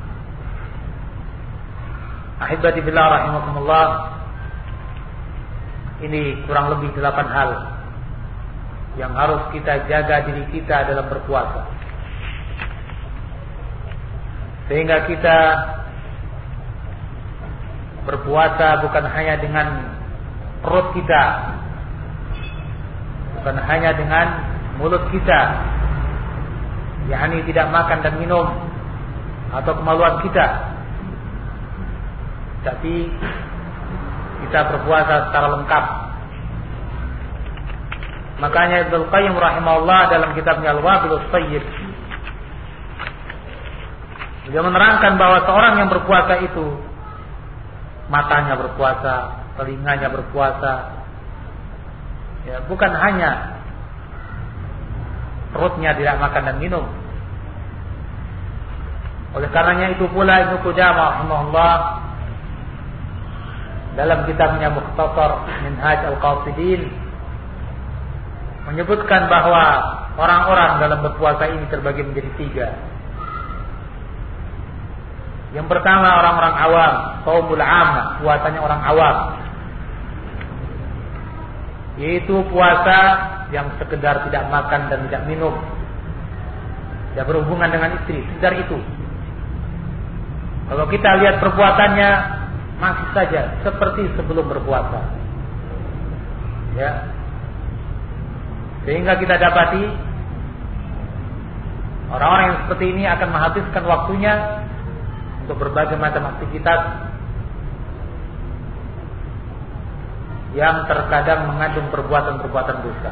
Ahibati billah rahimakumullah, ini kurang lebih delapan hal yang harus kita jaga diri kita dalam berpuasa, sehingga kita berpuasa bukan hanya dengan perut kita, bukan hanya dengan mulut kita, yakni tidak makan dan minum atau kemaluan kita, tapi kita berpuasa secara lengkap. Makanya Ibnu Qayyim rahimahullah dalam kitabnya Al-Wabilus Thayyib, dia menerangkan bahwa seorang yang berpuasa itu matanya berpuasa, telinganya berpuasa, ya, bukan hanya perutnya tidak makan dan minum. Oleh karenanya itu pula Ibnu Qudamah rahimahullah dalam kitabnya Mukhtasar Minhaj Al-Qasidin menyebutkan bahwa orang-orang dalam berpuasa ini terbagi menjadi tiga. Yang pertama orang-orang awam, shaumul 'ammah, puasanya orang awam, yaitu puasa yang sekedar tidak makan dan tidak minum, tidak berhubungan dengan istri, sekedar itu. Kalau kita lihat perbuatannya masih saja seperti sebelum berpuasa, ya. Sehingga kita dapati orang-orang yang seperti ini akan menghabiskan waktunya untuk berbagai macam aktivitas yang terkadang mengandung perbuatan-perbuatan dosa.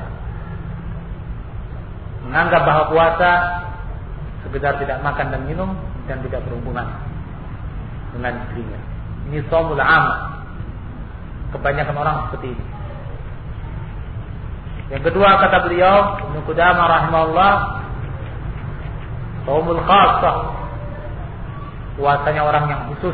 Menganggap bahwa puasa sekedar tidak makan dan minum dan tidak berhubungan dengan istrinya. Ini shaumul 'ammah. Kebanyakan orang seperti ini. Yang kedua kata beliau Ibnu Qudamah rahimahullah, shaumul khassah, puasanya orang yang khusus,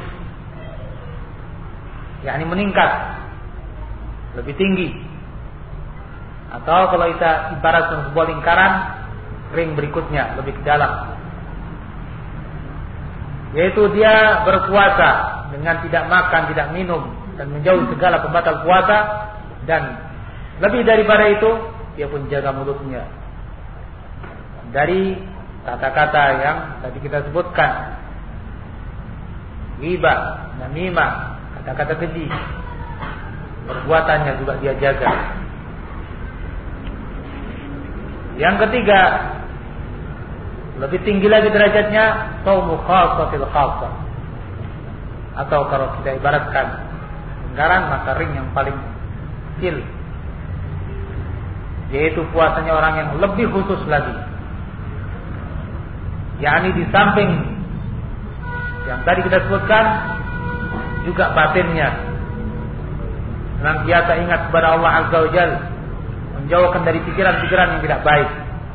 yakni meningkat, lebih tinggi. Atau kalau kita ibaratkan sebuah lingkaran, ring berikutnya lebih ke dalam. yaitu dia berpuasa dengan tidak makan, tidak minum, dan menjauhi segala pembatal puasa, dan lebih daripada itu dia pun jaga mulutnya dari kata-kata yang tadi kita sebutkan, ghibah, namimah, kata-kata keji. Perbuatannya juga dia jaga. Yang ketiga, lebih tinggi lagi derajatnya, shaumu khassatil khassah, atau kalau kita ibaratkan lingkaran, maka ring yang paling kecil, yaitu puasanya orang yang lebih khusus lagi, yakni di samping yang tadi kita sebutkan, juga batinnya senantiasa ingat kepada Allah Azza wa Jalla, menjauhkan dari pikiran-pikiran yang tidak baik.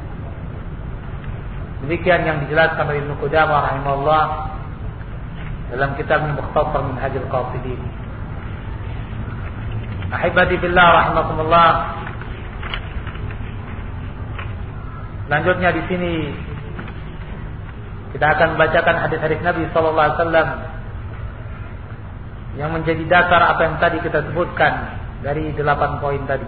Demikian yang dijelaskan oleh Ibnu Qudamah rahimahullah dalam kitabnya Mukhtasar Minhajul Qasidin. Ahibati billah rahimakumullah. Selanjutnya di sini kita akan membacakan hadis-hadis Nabi sallallahu alaihi wasallam yang menjadi dasar apa yang tadi kita sebutkan dari delapan poin tadi.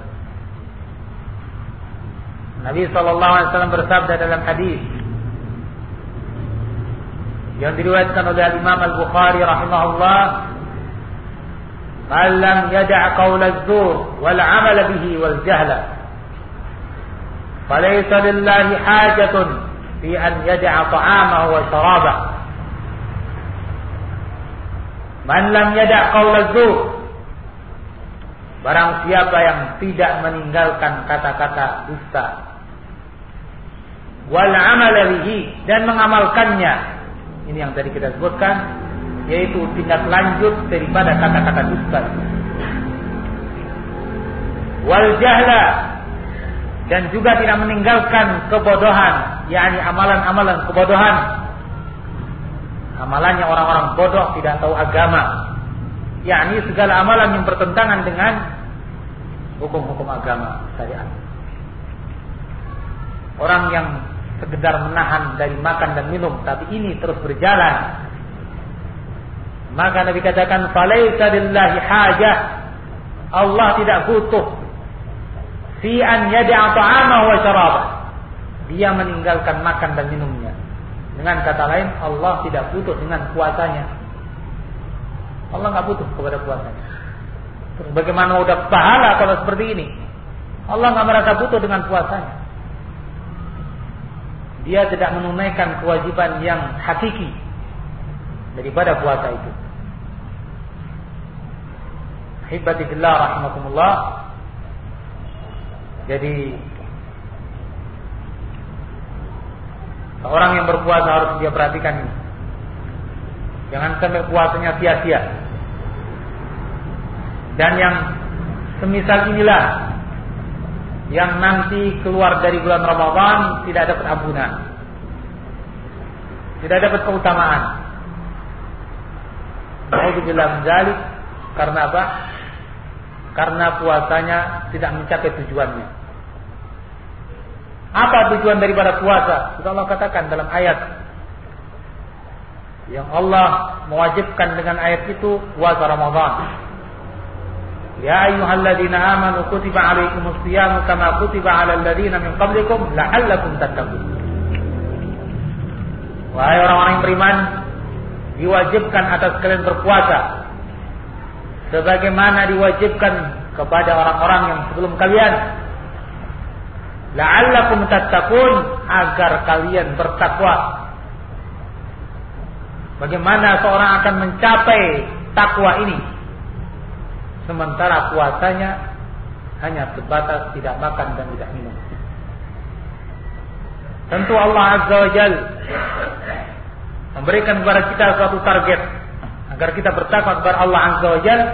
Nabi sallallahu alaihi wasallam bersabda dalam hadis yang diriwayatkan oleh Imam Al-Bukhari rahimahullah, "Man lam yada' qaula az-zur wal 'amala bihi wal jahla, falaysa lillahi hajatun fi an yada'a ta'amahu wa sharabahu." Man lam yada' qaula az-zur, barang siapa yang tidak meninggalkan kata-kata dusta, wal 'amala bihi, dan mengamalkannya. Ini yang tadi kita sebutkan, yaitu tindak lanjut daripada kata-kata dusta. Wal jahla, dan juga tidak meninggalkan kebodohan, yakni amalan-amalan kebodohan. Amalannya orang-orang bodoh, tidak tahu agama, yakni segala amalan yang bertentangan dengan hukum-hukum agama syariat. Orang yang sekedar menahan dari makan dan minum, tapi ini terus berjalan, maka Nabi katakan, "Falaisa lillahi hajah." Allah tidak butuh fi an yada'a ta'amahu wa syarabahu, dia meninggalkan makan dan minumnya. Dengan kata lain, Allah tidak butuh dengan puasanya. Allah nggak butuh kepada puasanya. Terus bagaimana udah pahala kalau seperti ini? Allah nggak merasa butuh dengan puasanya. Dia tidak menunaikan kewajiban yang hakiki daripada puasa itu. Hibati billah rahimakumullah. Jadi orang yang berpuasa harus dia perhatikan ini. Jangan sampai puasanya sia-sia. Dan yang semisal inilah yang nanti keluar dari bulan Ramadan tidak dapat ampunan, tidak dapat keutamaan. Alhamdulillah menjalik. Karena apa? Karena puasanya tidak mencapai tujuannya. Apa tujuan daripada puasa? Sudah Allah katakan dalam ayat yang Allah mewajibkan dengan ayat itu, puasa Ramadan. Ya ayyuhalladzina amanu kutiba alaikumus shiyamu kama kutiba alal ladzina min qablikum la'allakum tattaqun. Wahai orang-orang yang beriman, diwajibkan atas kalian berpuasa sebagaimana diwajibkan kepada orang-orang yang sebelum kalian, la'allakum tattaqun, agar kalian bertakwa. Bagaimana seorang akan mencapai takwa ini sementara puasanya hanya sebatas tidak makan dan tidak minum? Tentu Allah Azza wa Jalla memberikan kepada kita suatu target agar kita bertakwa kepada Allah Azza wa Jalla.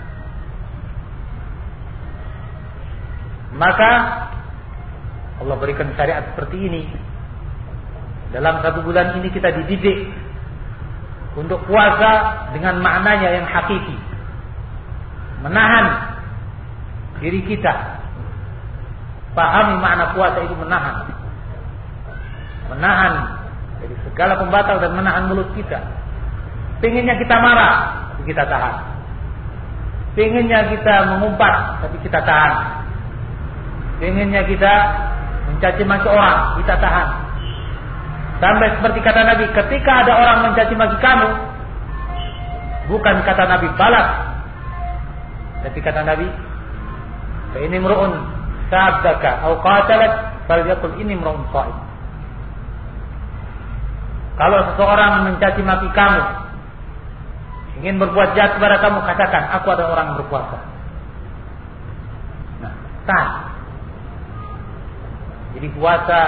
Maka Allah berikan syariat seperti ini. Dalam satu bulan ini kita dididik untuk puasa dengan maknanya yang hakiki, menahan diri kita. Pahami makna puasa itu menahan, menahan dari segala pembatal dan menahan mulut kita, Pengennya kita marah, tapi kita tahan. Pengennya kita mengumpat, tapi kita tahan. Pengennya kita mencaci maki orang, kita tahan. Sampai seperti kata Nabi, ketika ada orang mencaci maki kamu, bukan kata Nabi balas, tapi kata Nabi, fa ini mru'un sabbaka atau qatalak, falyaqul ini mru'un sha'im. Kalau seseorang mencaci maki kamu, ingin berbuat jahat kepada kamu, katakan, aku adalah orang yang berpuasa. Nah, tahan. Jadi puasa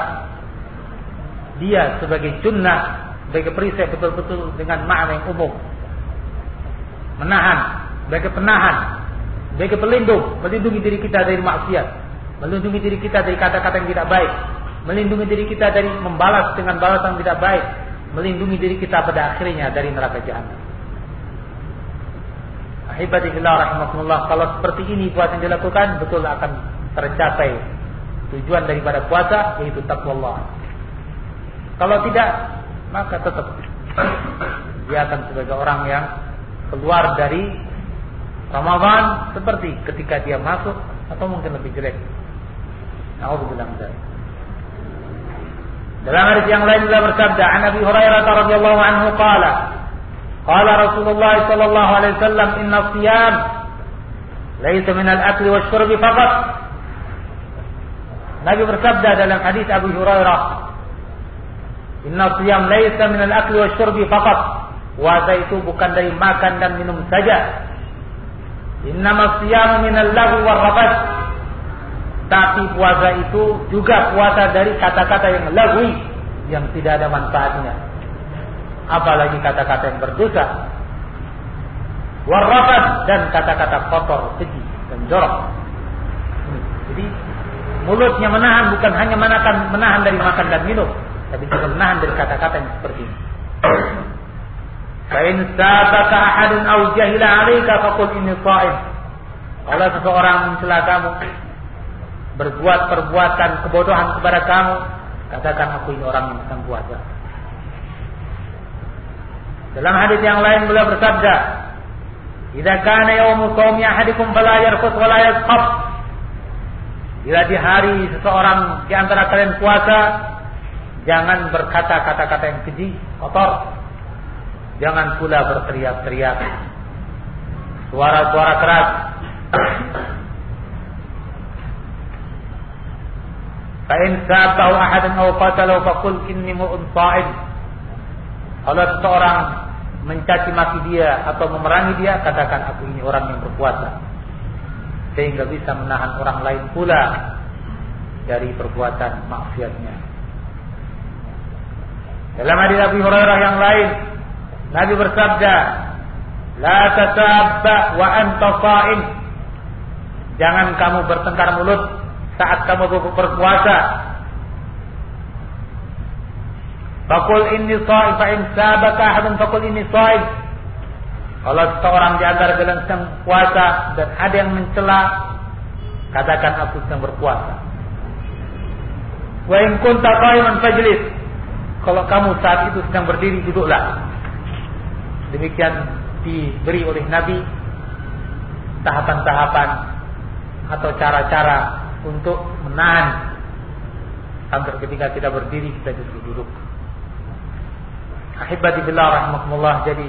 dia sebagai sunnah, sebagai perisai betul-betul dengan makna yang umum. Menahan, sebagai penahan, sebagai pelindung, melindungi diri kita dari maksiat, melindungi diri kita dari kata-kata yang tidak baik, melindungi diri kita dari membalas dengan balasan yang tidak baik, melindungi diri kita pada akhirnya dari neraka jahanam. Ahibati fillah rahimakumullah, kalau seperti ini puasa yang dilakukan, betul akan tercapai tujuan daripada puasa, yaitu taqwallah. Kalau tidak, maka tetap dia akan sebagai orang yang keluar dari Ramadan seperti ketika dia masuk, atau mungkin lebih jelek. Na'udzubillah min dzalik. Dalam hadis yang lain beliau bersabda, "An Abi Hurairah radhiyallahu anhu qala, qala Rasulullah sallallahu alaihi wasallam, inna as-siyam laysa min al-akli wash-shurbi faqat." Nabi bersabda dalam hadis Abu Hurairah, "Inna as-siyam laysa min al-akli wash-shurbi faqat." Puasa itu bukan dari makan dan minum saja. Innama as-siyamu min al-lagwi war-rafath. Tapi puasa itu juga puasa dari kata-kata yang lagwi, yang tidak ada manfaatnya. Apalagi kata-kata yang berdosa. War-rafath, dan kata-kata kotor, keji dan jorok. Jadi mulutnya menahan, bukan hanya menahan, menahan dari makan dan minum, tapi juga menahan dari kata-kata yang seperti ini. Fa in sabaka ahadun aw jahila 'alaika faqul inni sha'im. Kalau seseorang mencela kamu, berbuat perbuatan kebodohan kepada kamu, katakan aku ini orang yang sedang puasa. Dalam hadis yang lain beliau bersabda, "Idza kana yaumu shaumi ahadikum fala yarfus wa la yasqab." Bila di hari seseorang di antara kalian puasa, jangan berkata kata-kata yang keji, kotor. Jangan pula berteriak-teriak, suara-suara keras. Fa in sabahu ahadan aw qatalahu faqul inni mu'un sha'im. Kalau seseorang mencaci maki dia atau memerangi dia, katakan aku ini orang yang berpuasa. Sehingga bisa menahan orang lain pula dari perbuatan maksiatnya. Dalam hadis Abu Hurairah yang lain, Nabi bersabda, "La tasabba wa anta sha'im." Jangan kamu bertengkar mulut saat kamu berpuasa. Faqul inni sha'im, fa in sabaka ahadun faqul inni sha'im. Kalau seorang di antara kalian sedang puasa dan ada yang mencela, katakan aku sedang berpuasa. Wa in kunta qa'iman fajlis. Kalau kamu saat itu sedang berdiri, duduklah. Demikian diberi oleh Nabi tahapan-tahapan atau cara-cara untuk menahan sampai ketika kita berdiri kita justru duduk. Ahibati billah rahimakumullah. Jadi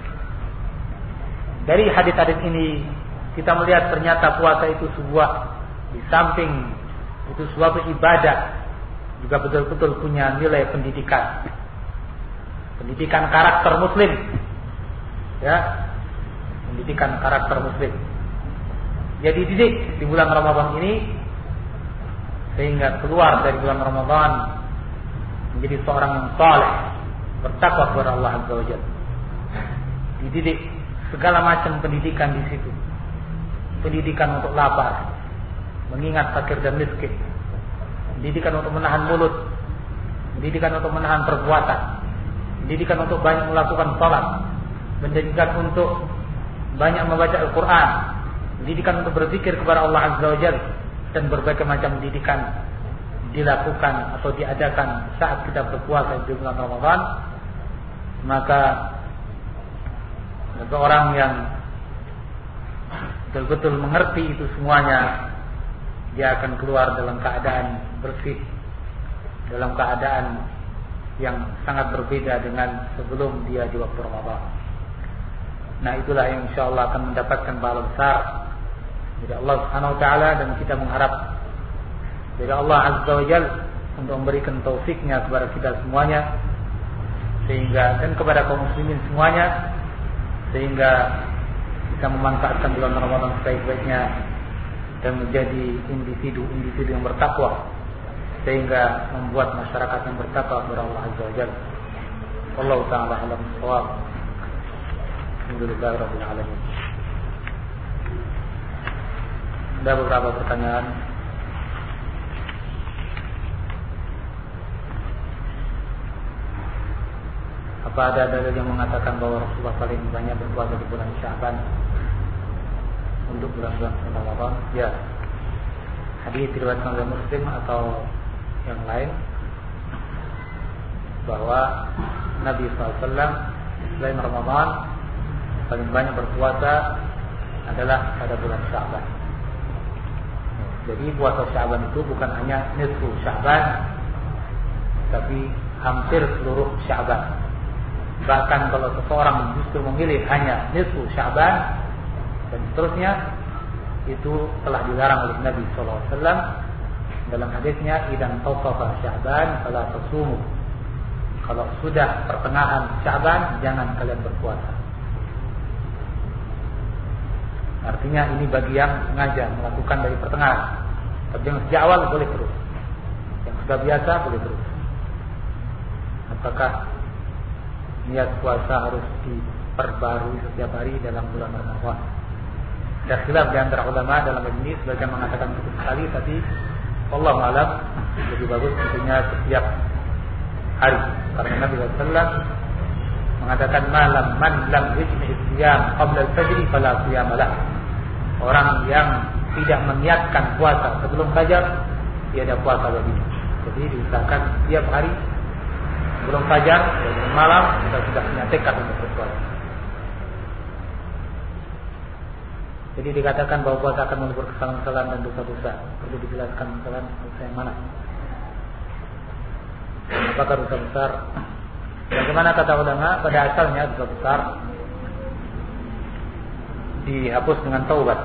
dari hadis-hadis ini kita melihat ternyata puasa itu sebuah, di samping itu suatu ibadah, juga betul-betul punya nilai pendidikan. Pendidikan karakter muslim. Ya, pendidikan karakter muslim. Jadi didik di bulan Ramadan ini sehingga keluar dari bulan Ramadan menjadi seorang yang saleh, bertakwa kepada Allah Azza wa Jalla. Dididik segala macam pendidikan di situ. Pendidikan untuk lapar, mengingat fakir dan miskin. Pendidikan untuk menahan mulut, pendidikan untuk menahan perbuatan, pendidikan untuk banyak melakukan salat, pendidikan untuk banyak membaca Al-Quran, pendidikan untuk berzikir kepada Allah Azza wa Jalla, dan berbagai macam pendidikan dilakukan atau diadakan saat kita berpuasa di bulan Ramadan. Maka Seseorang yang betul-betul mengerti itu semuanya, dia akan keluar dalam keadaan bersih, dalam keadaan yang sangat berbeda dengan sebelum dia di waktu Ramadan. Nah, itulah yang insyaallah akan mendapatkan pahala besar dari Allah Subhanahu wa taala, dan kita mengharap dari Allah Azza wa Jalla untuk memberikan taufiknya kepada kita semuanya, sehingga dan kepada kaum muslimin semuanya, sehingga kita memanfaatkan bulan Ramadan sebaik-baiknya dan menjadi individu-individu yang bertakwa, sehingga membuat masyarakat yang bertakwa kepada Allah Azza wa Jalla. Wallahu ta'ala a'lam bissawab. Alhamdulillahirabbil alamin. Ada beberapa pertanyaan. Apa ada dalil yang mengatakan bahwa Rasulullah paling banyak berpuasa di bulan Sya'ban untuk bulan-bulan Ramadan? Ya. Hadis diriwayatkan oleh Muslim atau yang lain bahwa Nabi shallallahu alaihi wasallam selain Ramadan paling banyak berpuasa adalah pada bulan Sya'ban. Jadi puasa Sya'ban itu bukan hanya nisfu Sya'ban, tapi hampir seluruh Sya'ban. Bahkan kalau seseorang justru memilih hanya nisfu Sya'ban dan seterusnya, itu telah dilarang oleh Nabi shallallahu alaihi wasallam dalam hadisnya, idan tasafa Sya'ban fala tasumu. Kalau sudah pertengahan Sya'ban, jangan kalian berpuasa. Artinya ini bagi yang sengaja melakukan dari pertengahan. Tapi yang sejak awal boleh terus. Yang sudah biasa boleh terus. Apakah niat puasa harus diperbarui setiap hari dalam bulan Ramadan? Ada khilaf di antara ulama dalam ini. Sebagian mengatakan cukup sekali, tapi Allah alam lebih bagus tentunya setiap hari. Karena Nabi shallallahu alaihi wasallam mengatakan, malam man lam yajmi' siyam qabla al-fajr fala siyam lah. Orang yang tidak meniatkan puasa sebelum fajar, tiada puasa baginya. Jadi diusahakan setiap hari sebelum fajar dan malam kita sudah punya tekad untuk berpuasa. Jadi dikatakan bahwa puasa akan melebur kesalahan-kesalahan dan dosa-dosa. Perlu dijelaskan kesalahan dosa yang mana? Apakah dosa besar? Bagaimana kata ulama? Pada asalnya dosa besar dihapus dengan taubat.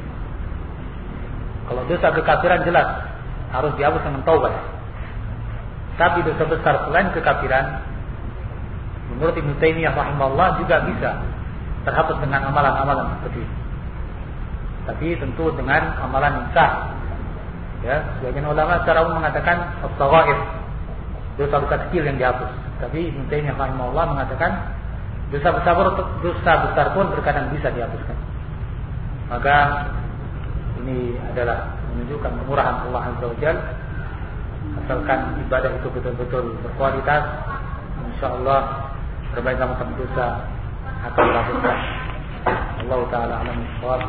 Kalau dosa kekafiran jelas harus dihapus dengan taubat. Tapi dosa besar selain kekafiran, menurut Ibnu Taimiyah rahimahullah, juga bisa terhapus dengan amalan-amalan seperti itu. Tapi tentu dengan amalan yang sah. Ya, sebagian ulama secara umum mengatakan as-saghair, dosa-dosa kecil yang dihapus. Tapi Ibnu Taimiyah rahimahullah mengatakan dosa besar dosa besar pun terkadang bisa dihapuskan. Maka ini adalah menunjukkan kemurahan Allah Azza wa Jalla. Asalkan ibadah itu betul-betul berkualitas, insyaallah berbagai macam dosa akan terhapuskan. Allah Ta'ala alam ishwar.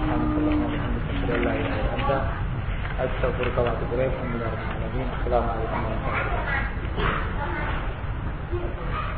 Astaghfirullah wa atubu ilaih. Assalamualaikum warahmatullahi wabarakatuh.